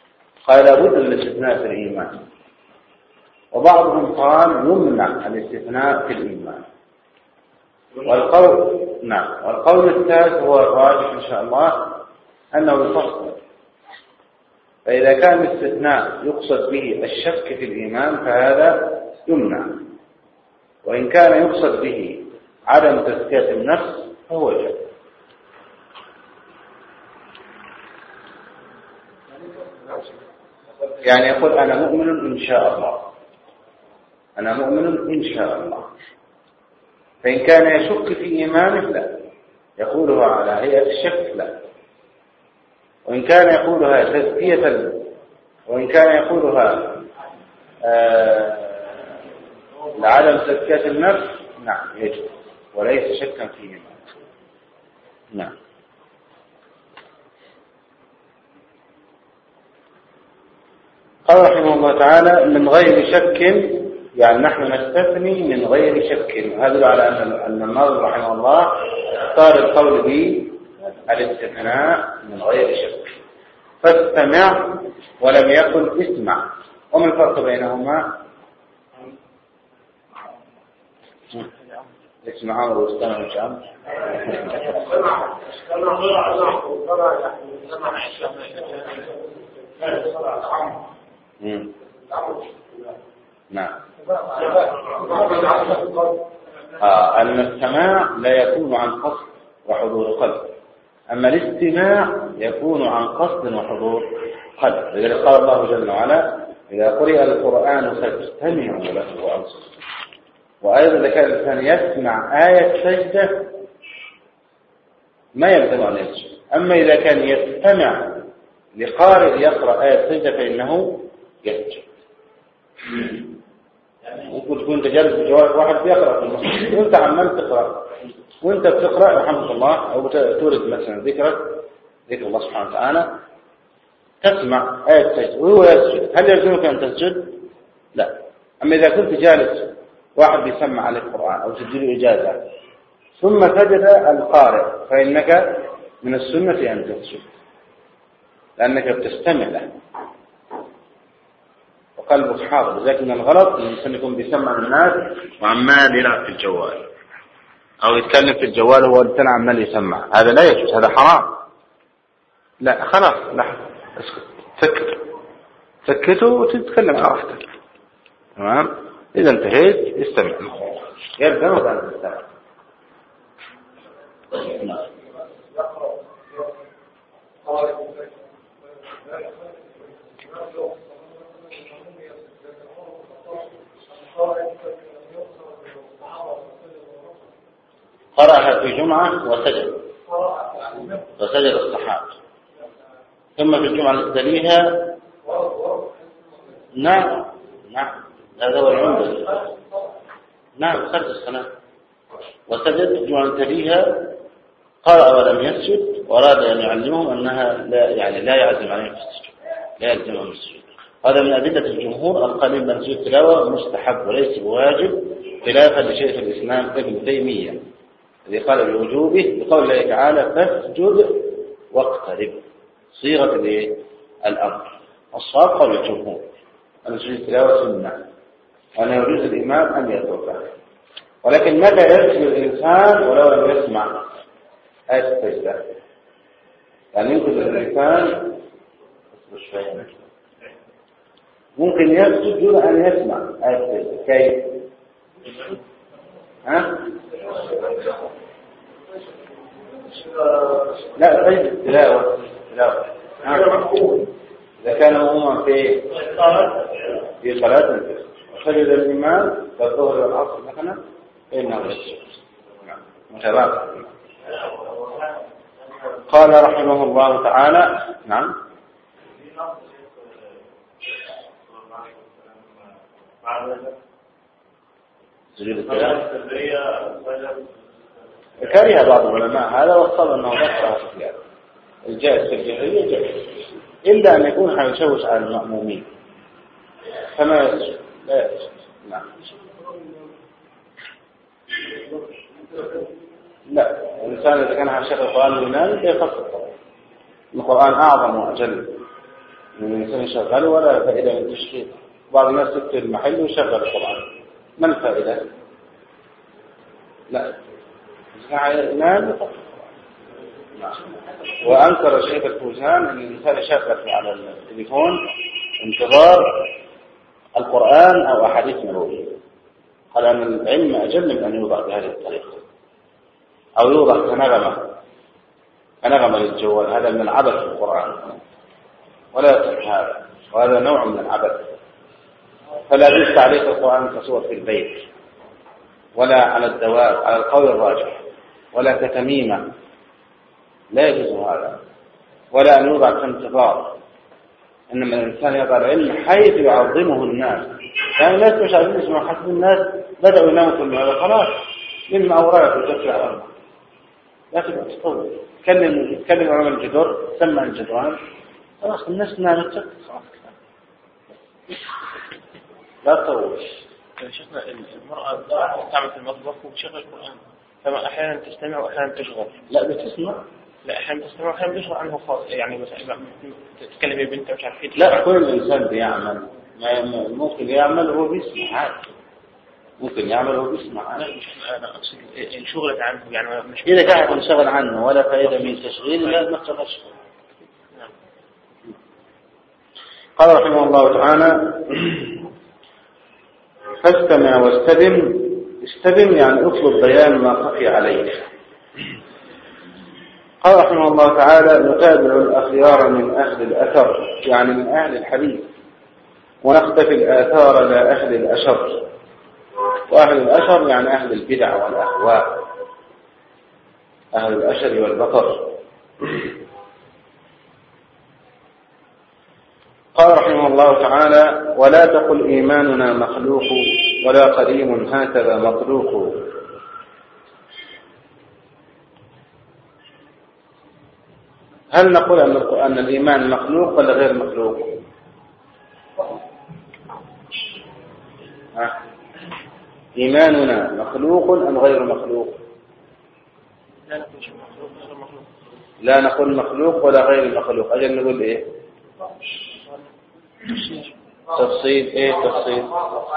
قال لابد من الاستثناء في الإيمان، وبعضهم قال يمنع الاستثناء في الإيمان. والقول نعم والقول الثالث هو الراجح إن شاء الله أنه يفصل، فإذا كان الاستثناء يقصد به الشك في الإيمان فهذا يمنع، وإن كان يقصد به عدم تزكية النفس فهو جائز. يعني يقول أنا مؤمن إن شاء الله، أنا مؤمن إن شاء الله، فإن كان يشك في إيمانه لا يقولها على هيئة الشك لا، وإن كان يقولها تزكية، وإن كان يقولها آه لعدم تزكية النفس نعم يجب، وليس شكا في إيمانه. نعم. قال رحمه الله تعالى من غير شك، يعني نحن نستثني من غير شك. هذا على أن أن الناظم رحمه الله اختار القول بالاستثناء من غير شك، فاستمع ولم يقل اسمع. وما الفرق بينهما؟ اسمع أمر واستمع مش أمر. نعم. آه أن السماع لا يكون عن قصد وحضور قلب، أما الاستماع يكون عن قصد وحضور قلب. لذلك قال الله جل وعلا إذا قرئ القرآن فاستمعوا له وأنصتوا. وأيضا إذا كان الإنسان يسمع آية سجدة ما يلزم أن يسجد، أما إذا كان يستمع لقارئ يقرأ آية سجدة فإنه يسجد. ممكن تكون أنت جالس بجوار واحد بيقرأ في المسجد وأنت عمال تقرأ، وأنت بتقرأ رحمة الله أو تورد مثلا ذكرك ذكر الله سبحانه وتعالى، تسمع آية سجدة وهو يسجد، هل يلزمك أن تسجد؟ لا. أما إذا كنت جالس واحد بيسمع عليك القرآن أو تديله إجازة ثم سجد القارئ فإنك من السنة أن تسجد، لأنك بتستمع له وقلبك حاضر. لكن الغلط أن الإنسان يكون بيسمع الناس وعمال يلعب في الجوال أو يتكلم في الجوال وهو الإنسان عمال يسمع، هذا لا يجوز، هذا حرام. لا خلاص لحظة اسكت، سكت سكته وتتكلم على راحتك. تمام؟ إذا انتهيت استمع، يلزمك أن تستمع. قرأها في جمعة وسجد وسجد الصحابة، ثم في الجمعة التي تليها نعم نعم هذا هو العمدة. نعم خرج الصلاة وسجد. الجمعة التي تليها قرأ ولم يسجد، وأراد أن يعلمهم أنها لا يعني لا يعزم عليهم في السجود، لا يلزمهم السجود. هذا من أدلة الجمهور القليل من سجود التلاوة مستحب وليس بواجب، خلافا لشيخ الإسلام ابن تيمية الذي قال بوجوبه بقول الله تعالى فاسجد واقترب، صيغة الأمر. الصواب قول الجمهور أن سجود التلاوة سنة وأن يجوز الإمام أن يتركه، ولكن متى يسجد الإنسان ولو لم يسمع آية السجدة؟ يعني يمكن الإنسان ممكن يسجد دون أن يسمع آية السجدة. كيف؟ ها؟ لا سجد التلاوة تلاوة. إذا كان مؤمن في في صلاة وسجد الإمام كالظهر والعصر مثلا فإنه يسجد. متابعة. قال رحمه الله تعالى نعم سجود التلاوة كره بعض العلماء هذا، وصل أنه ذكر خلاف الجائز في الجهرية جائز، إلا أن يكون حيشوش على المأمومين فما يسجد لا يسجد. نعم لا، الإنسان إذا كان حيشغل القرآن اليوناني فيقصد القرآن، القرآن أعظم وأجل من الإنسان يشغله ولا فائدة من تشغيل. بعض الناس يكتب المحل ويشغل القرآن، ما الفائدة؟ لا نعم. وأنكر الشيخ الفوزان أن الإنسان يشغل على التليفون انتظار القرآن أو أحاديث نبوية، قال أن العلم أجل من أن يوضع بهذه الطريقة أو يوضع كنغمة كنغمة للجوال. هذا من العبث في القرآن ولا يصح هذا، وهذا نوع من العبث. فلا يجوز تعليق القرآن كصور في البيت ولا على الدواب على القول الراجح ولا كتميمة، لا يجوز هذا، ولا أن يوضع كانتظار. إنما الإنسان يضع العلم حيث يعظمه الناس. يعني الناس مش عايزين يسمعوا، حسب الناس بدأوا يناموا في المال خلاص مما أوراق وتسرع أمر. لا تبقى تطول تكلم تكلم على الجدر سمع الجدران خلاص الناس نامت خلاص لا تطول. شيخنا المرأة تعمل في المطبخ وتشغل القرآن، فما أحيانا تستمع وأحيانا تشغل. لا بتسمع، لا أحيانا تستمع وأحيانا تشغل عنه خاص، يعني مثلا تتكلم يا بنت مش عارفين. لا كل إنسان بيعمل ممكن يعمل وهو بيسمع عادي، ممكن يعمل وهو بيسمع عادي. أنا أقصد انشغلت عنه يعني مش إذا قاعد انشغل عنه ولا فائدة من تشغيل لا ما تشغلش. قال رحمه الله تعالى فاستمع واستبن. استبن يعني اطلب بيان ما خفي عليك. قال رحمه الله تعالى نتابع الأخيار من أهل الأثر يعني من أهل الحديث، ونختفي الآثار لا أهل الأشر. وأهل الأشر يعني أهل البدع والأهواء، أهل الأشر والبطر. قال رحمه الله تعالى ولا تقل إيماننا مخلوق ولا قديم هكذا مخلوق. هل نقول أن الإيمان مخلوق ولا غير مخلوق؟ ها؟ إيماننا مخلوق أم غير مخلوق؟ لا نقول مخلوق غير مخلوق. لا نقول مخلوق ولا غير مخلوق. أجل نقول إيه؟ تفصيل. إيه تفصيل؟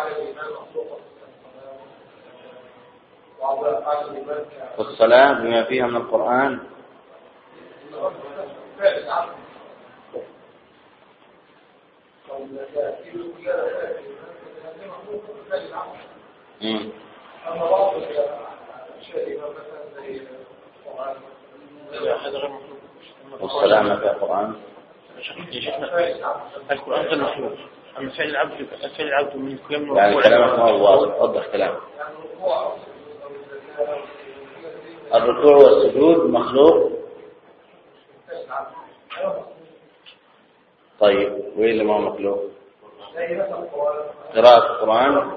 والصلاة بما فيها من القرآن امم والصلاة ما فيها القرآن. القرآن غير مخلوق، أما فعل العبد فعل العبد من كلام يعني كلامك ما هو واضح، وضح كلامك. الركوع والسجود مخلوق. طيب وإيه اللي ما هو مخلوق؟ قراءة القرآن.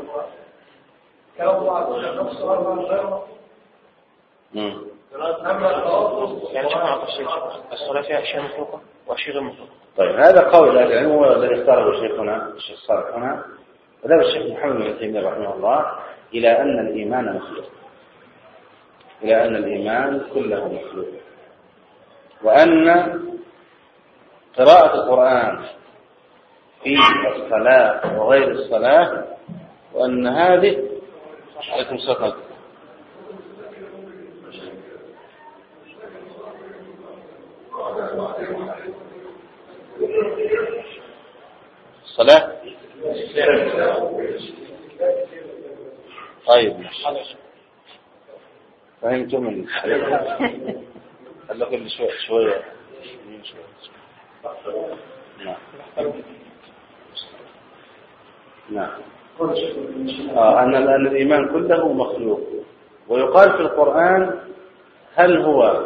امم يعني شوف أعطى الشيء الصلاة فيها أشياء مخلوقة وأشياء غير مخلوقة. طيب هذا قول أهل العلم هو الذي اختاره شيخنا الشيخ صالح هنا، وذهب الشيخ محمد بن تيمية رحمه الله إلى أن الإيمان مخلوق، إلى أن الإيمان كله مخلوق، وأن قراءة القرآن في الصلاة وغير الصلاة وأن هذه عليكم السلام الصلاة. طيب فهمتم من هلا كل شوية شوية نعم نعم آه أن الإيمان كله مخلوق. ويقال في القرآن هل هو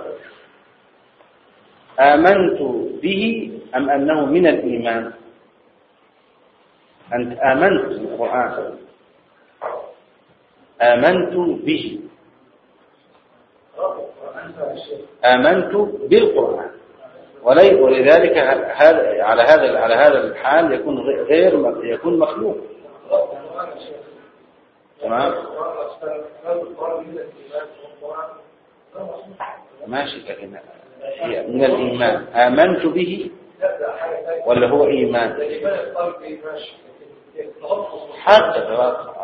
آمنت به أم أنه من الإيمان؟ أنت آمنت بالقرآن، آمنت به، آمنت بالقرآن، ولذلك هذا على هذا على هذا الحال يكون غير يكون مخلوق. تمام ماشي، لكن هي من الإيمان آمنت به ولا هو إيمان؟ حتى تواقع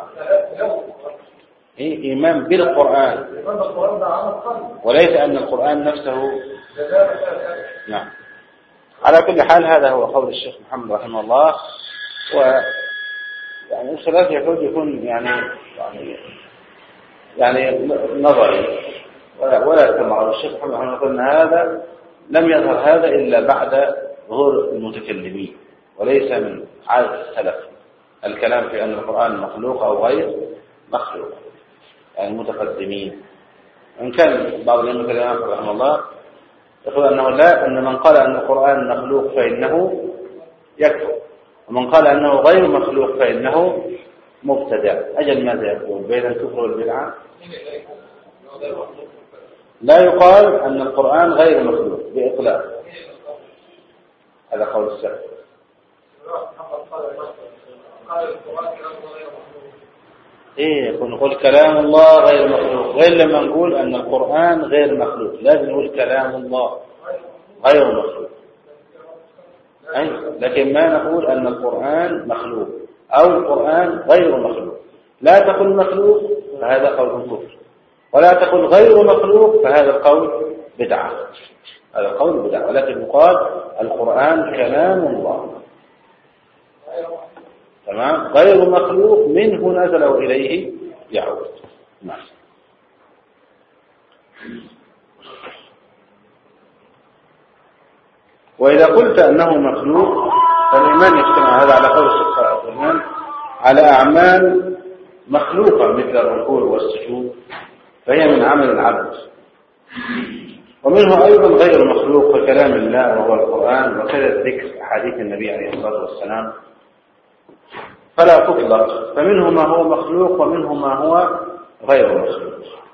إيه إيمان بالقرآن، وليس أن القرآن نفسه. نعم. على كل حال هذا هو قول الشيخ محمد رحمه الله. و يعني الخلاف يكون يكون يعني يعني يعني نظري ولا ولا تمر. الشيخ محمد رحمه الله يقول أن هذا لم يظهر هذا إلا بعد ظهور المتكلمين، وليس من عادة السلف الكلام في أن القرآن مخلوق أو غير مخلوق، يعني المتقدمين. إن كان بعض العلماء رحمه الله يقول أنه لا، أن من قال أن القرآن مخلوق فإنه يكفر، ومن قال أنه غير مخلوق فإنه مبتدع. أجل ماذا يقول بين الكفر والبدعة؟ لا يقال أن القرآن غير مخلوق بإطلاق، هذا قول السلف. إيه نقول كلام الله غير مخلوق، غير لما نقول أن القرآن غير مخلوق لازم نقول كلام الله غير مخلوق. أي لكن ما نقول أن القرآن مخلوق أو القرآن غير مخلوق. لا تقل مخلوق فهذا قول كفر، ولا تقل غير مخلوق فهذا القول بدعة، هذا قول بدعة. ولكن يقال القرآن كلام الله تمام غير مخلوق، منه نزل وإليه يعود. نعم. وإذا قلت أنه مخلوق فالإيمان يجتمع هذا على قول الشيخ الإيمان على أعمال مخلوقة مثل الركوع والسجود، فهي من عمل العبد. ومنه أيضا غير مخلوق ككلام الله وهو القرآن، وكذا الذكر أحاديث النبي عليه الصلاة والسلام، فلا تطلق. فمنه ما هو مخلوق ومنه ما هو غير مخلوق.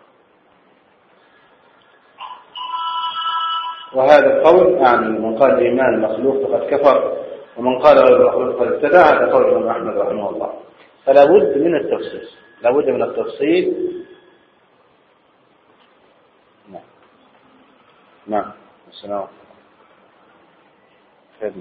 وهذا القول يعني من قال الإيمان مخلوق فقد كفر، ومن قال غير مخلوق فقد ابتدع، هذا قول الإمام أحمد رحمه الله. فلا بد من التفصيل، لا بد من التفصيل. نعم. نعم. السلام عليكم.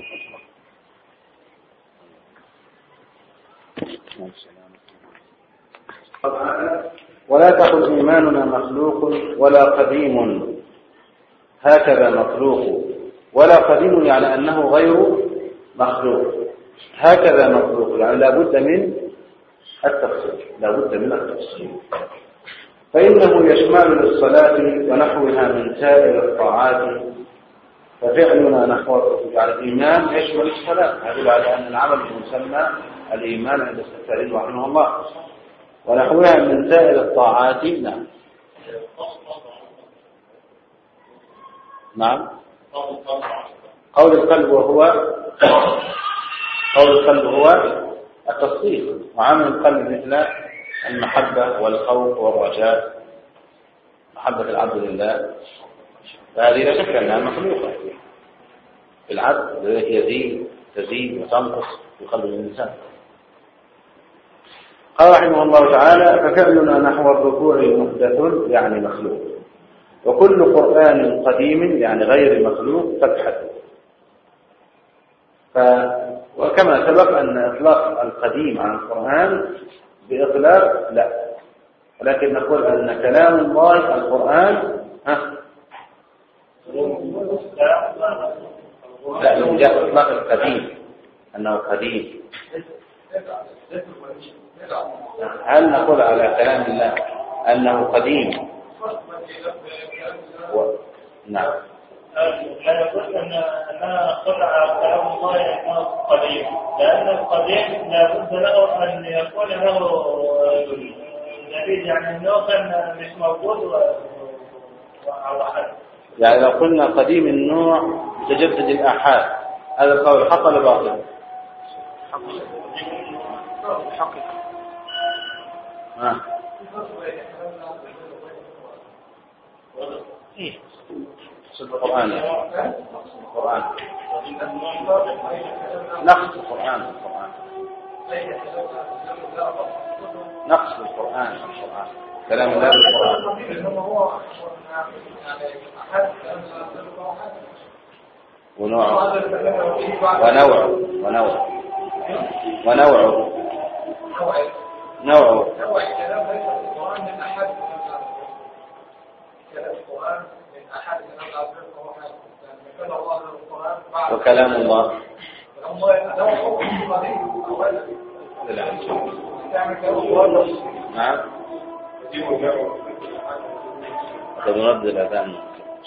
ولا تقل إيماننا مخلوق ولا قديم، هكذا مخلوق. ولا قديم يعني أنه غير مخلوق، هكذا مخلوق يعني لا بد من التفصيل، لا بد من التفصيل. فإنه يشمل للصلاة ونحوها من سائر الطاعات، ففعلنا نحو يعني الإيمان يشمل الصلاة، هذا على أن العمل يسمى الإيمان عند السفارين رحمه الله، ونحوها من سائر الطاعات. نعم. نعم. قول القلب وهو قول القلب هو التصديق، وعمل القلب مثل المحبة والخوف والرجاء، محبة العبد لله، فهذه لا شك أنها مخلوقة في العبد، ذلك يزيد تزيد وتنقص في قلب الإنسان. قال رحمه الله تعالى: ففعلنا نحو الركوع محدث يعني مخلوق، وكل قرآن قديم يعني غير مخلوق فتحة. ف... وكما سبق أن إطلاق القديم عن القرآن بإطلاق لا، ولكن نقول أن كلام الله القرآن ها لا، لو جاء إطلاق القديم أنه قديم، هل نقول على كلام الله أنه قديم؟ و... نعم. لا نقول أن أننا نقول على كلام الله أنه قديم، لأن القديم لا بد له أن يكون له نبيذ، يعني أنه كان مش موجود على حد. يعني لو قلنا قديم النوع تجدد الآحاد، هذا القول حق ولا باطل؟ حق. ها. إيه. القرآن القرآن نقص القرآن القرآن نقص القرآن القرآن كلام الله القرآن. ونوع ونوع ونوع ونوع نوع نوع الكلام ليس في القرآن من أحد كلام القرآن من أحد كلام العبد فهو حاجة كان الله من القرآن بعد وكلام الله الله نوع حكم قديم أولا تعمل كلام الله نعم بنرد الأذان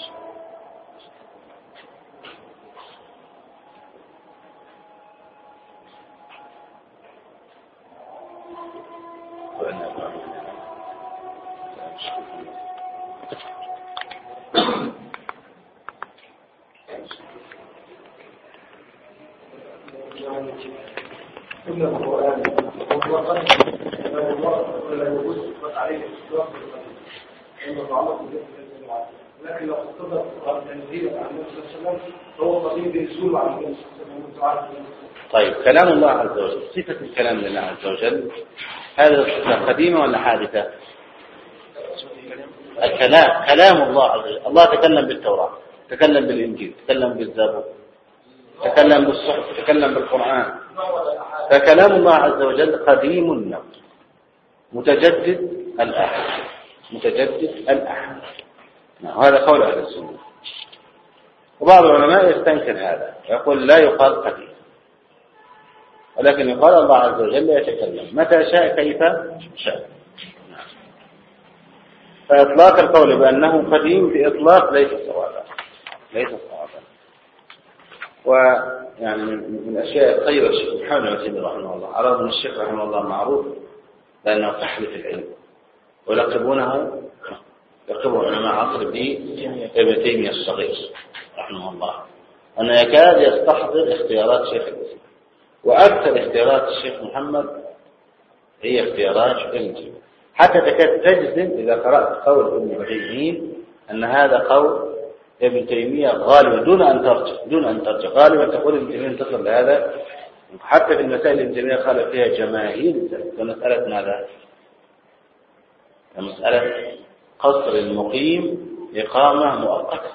ثم القرآن وهو قد لا الله ولا يجوز عليه الإسلام لما تعلق بالإسلام لكن لو اقتضى القرآن تنزيل عن النبي صلى الله عليه وسلم فهو قديم بيسول عن النبي صلى الله عليه وسلم. طيب كلام الله عز وجل صفة الكلام لله عز وجل هذه الصفة قديمة ولا حادثة؟ الكلام كلام الله عز وجل. الله تكلم بالتوراة، تكلم بالإنجيل، تكلم بالزبور، تكلم بالصحف، تكلم بالقرآن. فكلام الله عز وجل قديم النوع متجدد الأحد متجدد الأحد. هذا قول أهل السنة. وبعض العلماء يستنكر هذا ويقول لا يقال قديم، ولكن يقال الله عز وجل يتكلم متى شاء كيف شاء. فإطلاق القول بأنه قديم بإطلاق ليس صوابا ليس صوابا. ويعني من الأشياء الطيبة الشيخ محمد بن عثيمين رحمه الله، أراد من الشيخ رحمه الله معروف لأنه فحل في العلم، ويلقبونه يلقبه علماء عصر ابن تيمية الصغير رحمه الله، أنه يكاد يستحضر اختيارات شيخ الإسلام، وأكثر اختيارات الشيخ محمد هي اختيارات ابن تيمية، حتى تكاد تجزم إذا قرأت قول ابن تيمية أن هذا قول ابن تيمية غالبا دون أن ترجع دون أن ترجع غالبا تقول ابن تيمية تصل لهذا. حتى في المسائل ابن تيمية خالف فيها جماهير كمسألة ماذا؟ كمسألة قصر المقيم إقامة مؤقتة،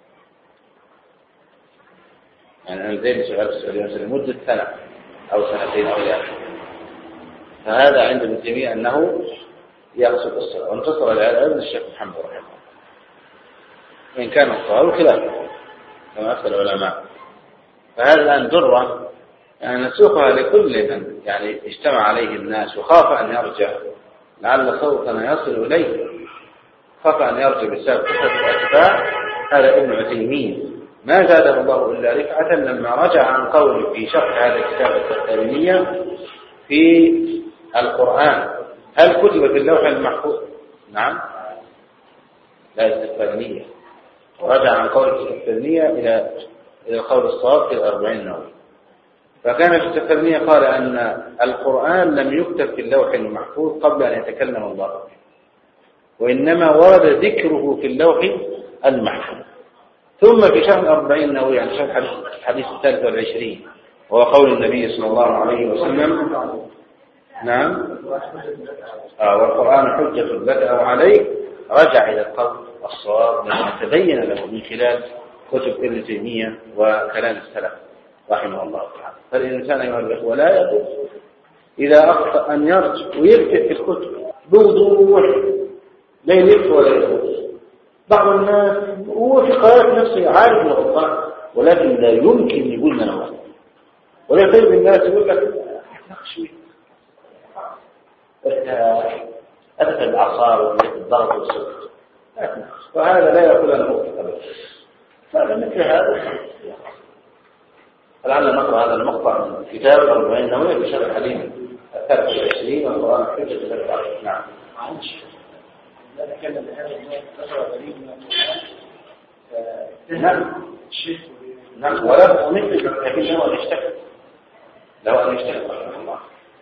يعني أنا زي اللي شغال في السعودية مثلا لمدة سنة أو سنتين أو ثلاثة، فهذا عند ابن تيمية أنه يقصد الصلاة، وانتصر لهذا ابن الشيخ محمد رحمه الله وإن كان الصواب خلافه كما أفتى العلماء. فهذا الآن درة يعني نسوقها لكل من يعني اجتمع عليه الناس وخاف أن يرجع لعل صوتنا يصل إليه، خاف أن يرجع بسبب كثرة الأتباع. هذا ابن عثيمين ما زاده الله إلا رفعة لما رجع عن قوله في شرح هذا الكتاب التفسيرية في القرآن هل كتب في اللوح المحفوظ؟ نعم لا التفسيرية، رجع عن قول التفسيرية إلى إلى قول الصواب في الأربعين النووي. فكان في التفسيرية قال أن القرآن لم يكتب في اللوح المحفوظ قبل أن يتكلم الله، وإنما ورد ذكره في اللوح المحفوظ. ثم في شهر الأربعين النووي يعني شهر الحديث الثالث والعشرين وهو قول النبي صلى الله عليه وسلم نعم آه والقرآن حجة لك أو عليك، رجع إلى القول الصواب لما تبين له من خلال كتب ابن تيمية وكلام السلف رحمه الله تعالى. فالإنسان أيها الأخوة لا يقول إذا أخطأ أن يرجع ويكتب في الكتب بوضوح لا يلف ولا يفوز. بعض الناس هو في قرارات نفسه عارف الغلطان ولكن لا يمكن يقول لنا غلط، ولا يقول الناس يقول لك نخشي أتت الأعصار والضغط والسكر لا تنخش، وهذا لا يقول أنا مخطئ أبدا. فمثل هذا فلعل نقرأ هذا المقطع من كتاب الأربعين النووي بشرح الحديث الثالث والعشرين والقرآن حجة ثلاث عشر. نعم. لا نتكلم بهذا النوع نشر غريب من نعم نعم ولا مثل لكن له أن يشتكي له أن يشتكي رحمه الله،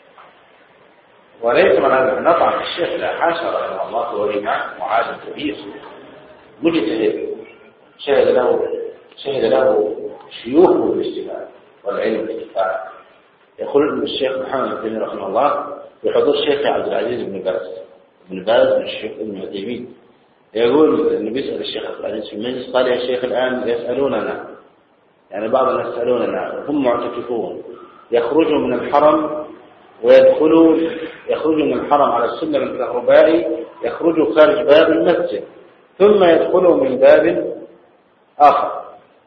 وليس من هذا نطعن الشيخ لا حاشا رحمه الله، هو إمام معالم كبير مجتهد شهد له شهد له شيوخه بالاجتهاد والعلم والاتفاق. يقول الشيخ محمد بن تيمية رحمه الله بحضور الشيخ عبد العزيز بن باز ابن باز من الشيخ ابن عثيمين، يقول انه بيسأل الشيخ عبد العزيز في المجلس قال يا شيخ الآن يسألوننا يعني بعض الناس يسألوننا هم معتكفون يخرجوا من الحرم ويدخلوا يخرجوا من الحرم على السلم الكهربائي، يخرجوا خارج باب المسجد ثم يدخلوا من باب آخر،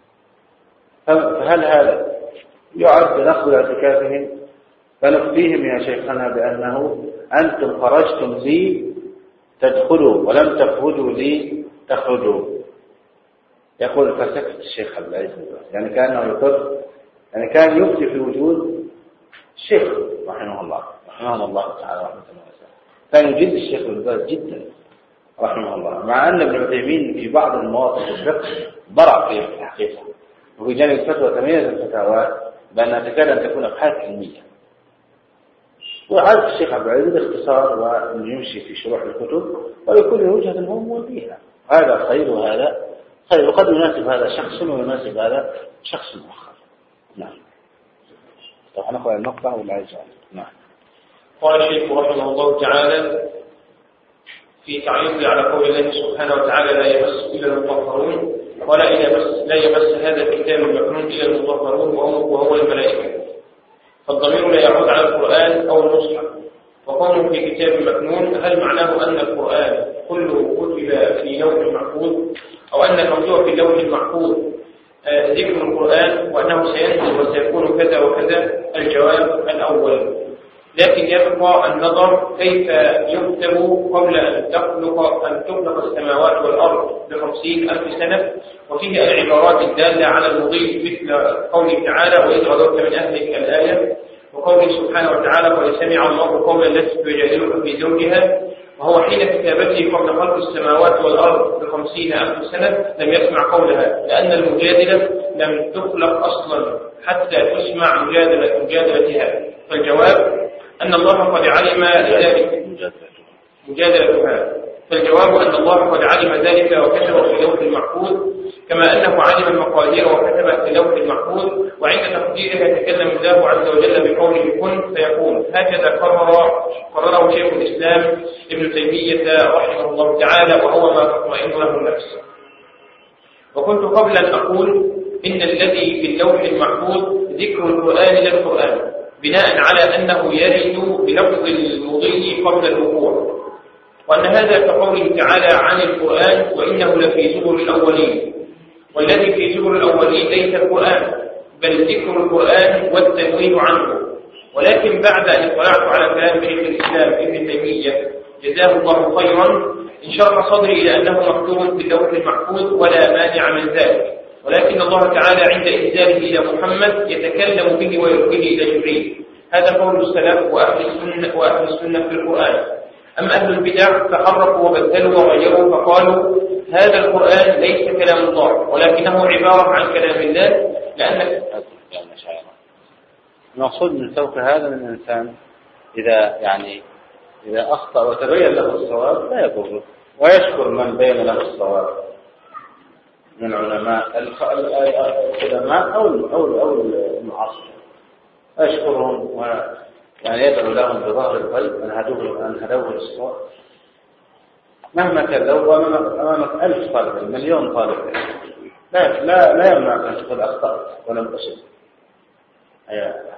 فهل هذا يعد نقض اعتكافهم؟ فنفتيهم يا شيخنا بأنه أنتم خرجتم لي تدخلوا ولم تخرجوا لي تخرجوا. يقول فسكت الشيخ عبد العزيز يعني كأنه يقر، يعني كان يفتي في وجود الشيخ رحمه الله رحمه الله تعالى رحمه الله كان يجد الشيخ ابن باز جدا رحمه الله، مع أن ابن عثيمين في بعض المواقف الفقه برع فيه في الحقيقة، وفي جانب الفتوى تميز الفتاوى بأنها تكاد أن تكون أبحاث علمية. وعاد الشيخ عبد العزيز باختصار وأن يمشي في شروح الكتب ولكل وجهة هو موليها، هذا خير وهذا خير، وقد يناسب هذا شخص ويناسب هذا شخص آخر. نعم. طبعا نقرأ النقطة ولا عايز نعم. قال الشيخ رحمه الله تعالى في تعليق على قول الله سبحانه وتعالى لا يمس إلا المطهرون، ولا يمس لا يمس هذا الكتاب المكنون إلا المطهرون وهو الملائكة، فالضمير لا يعود على القرآن أو المصحف، وقوله في كتاب مكنون هل معناه أن القرآن كله كتب في لوح محفوظ، أو أن الموضوع في اللوح المحفوظ ذكر القرآن وأنه سينزل وسيكون كذا وكذا؟ الجواب الأول، لكن يبقى النظر كيف يكتب قبل أن تخلق أن تخلق السماوات والأرض بخمسين ألف سنة، وفيه العبارات الدالة على المضي مثل قوله تعالى وإذ غدرت من أهلك الآية، وقوله سبحانه وتعالى قد سمع الله قولا التي تجادلك في زوجها، وهو حين كتابته قبل خلق السماوات والأرض بخمسين ألف سنة لم يسمع قولها، لأن المجادلة لم تخلق أصلا حتى تسمع مجادلة مجادلتها. فالجواب أن الله قد علم ذلك مجادلتها فالجواب أن الله قد علم ذلك وكتب في لوح المحفوظ، كما أنه علم المقادير وكتب في لوح المحفوظ، وعند تقديره يتكلم الله عز وجل بقوله كن فيكون. هكذا قرر قرره شيخ الإسلام ابن تيمية رحمه الله تعالى، وهو ما تطمئن له النفس. وكنت قبل أن أقول إن الذي في اللوح المحفوظ ذكر القرآن للقرآن، بناء على أنه يرد بلفظ المضي قبل الوقوع، وأن هذا كقوله تعالى عن القرآن وإنه لفي زبر الأولين، والذي في زبر الأولين ليس القرآن بل ذكر القرآن والتنويه عنه. ولكن بعد أن اطلعت على كلام شيخ الإسلام ابن تيمية جزاه الله خيرا انشرح صدري إلى أنه مكتوب في اللوح المحفوظ ولا مانع من ذلك، ولكن الله تعالى عند إنزاله إلى محمد يتكلم به ويلقيه إلى جبريل. هذا قول السلف وأهل السنة, وأهل السنة في القرآن. أما أهل البدع فحرفوا وبدلوا وغيروا فقالوا هذا القرآن ليس كلام الله ولكنه عبارة عن كلام الله، لأن المقصود من سوق هذا من الإنسان إذا يعني إذا أخطأ وتبين له الصواب لا يضره، ويشكر من بين له الصواب من علماء العلماء أو أو أو المعاصرين، أشكرهم ويعني يدعو لهم بظهر القلب أن هدوه أن هدوه للصواب مهما كان. لو أمامك ألف طالب مليون طالب لا لا لا يمنع أن تقول أخطأت ولم أصب.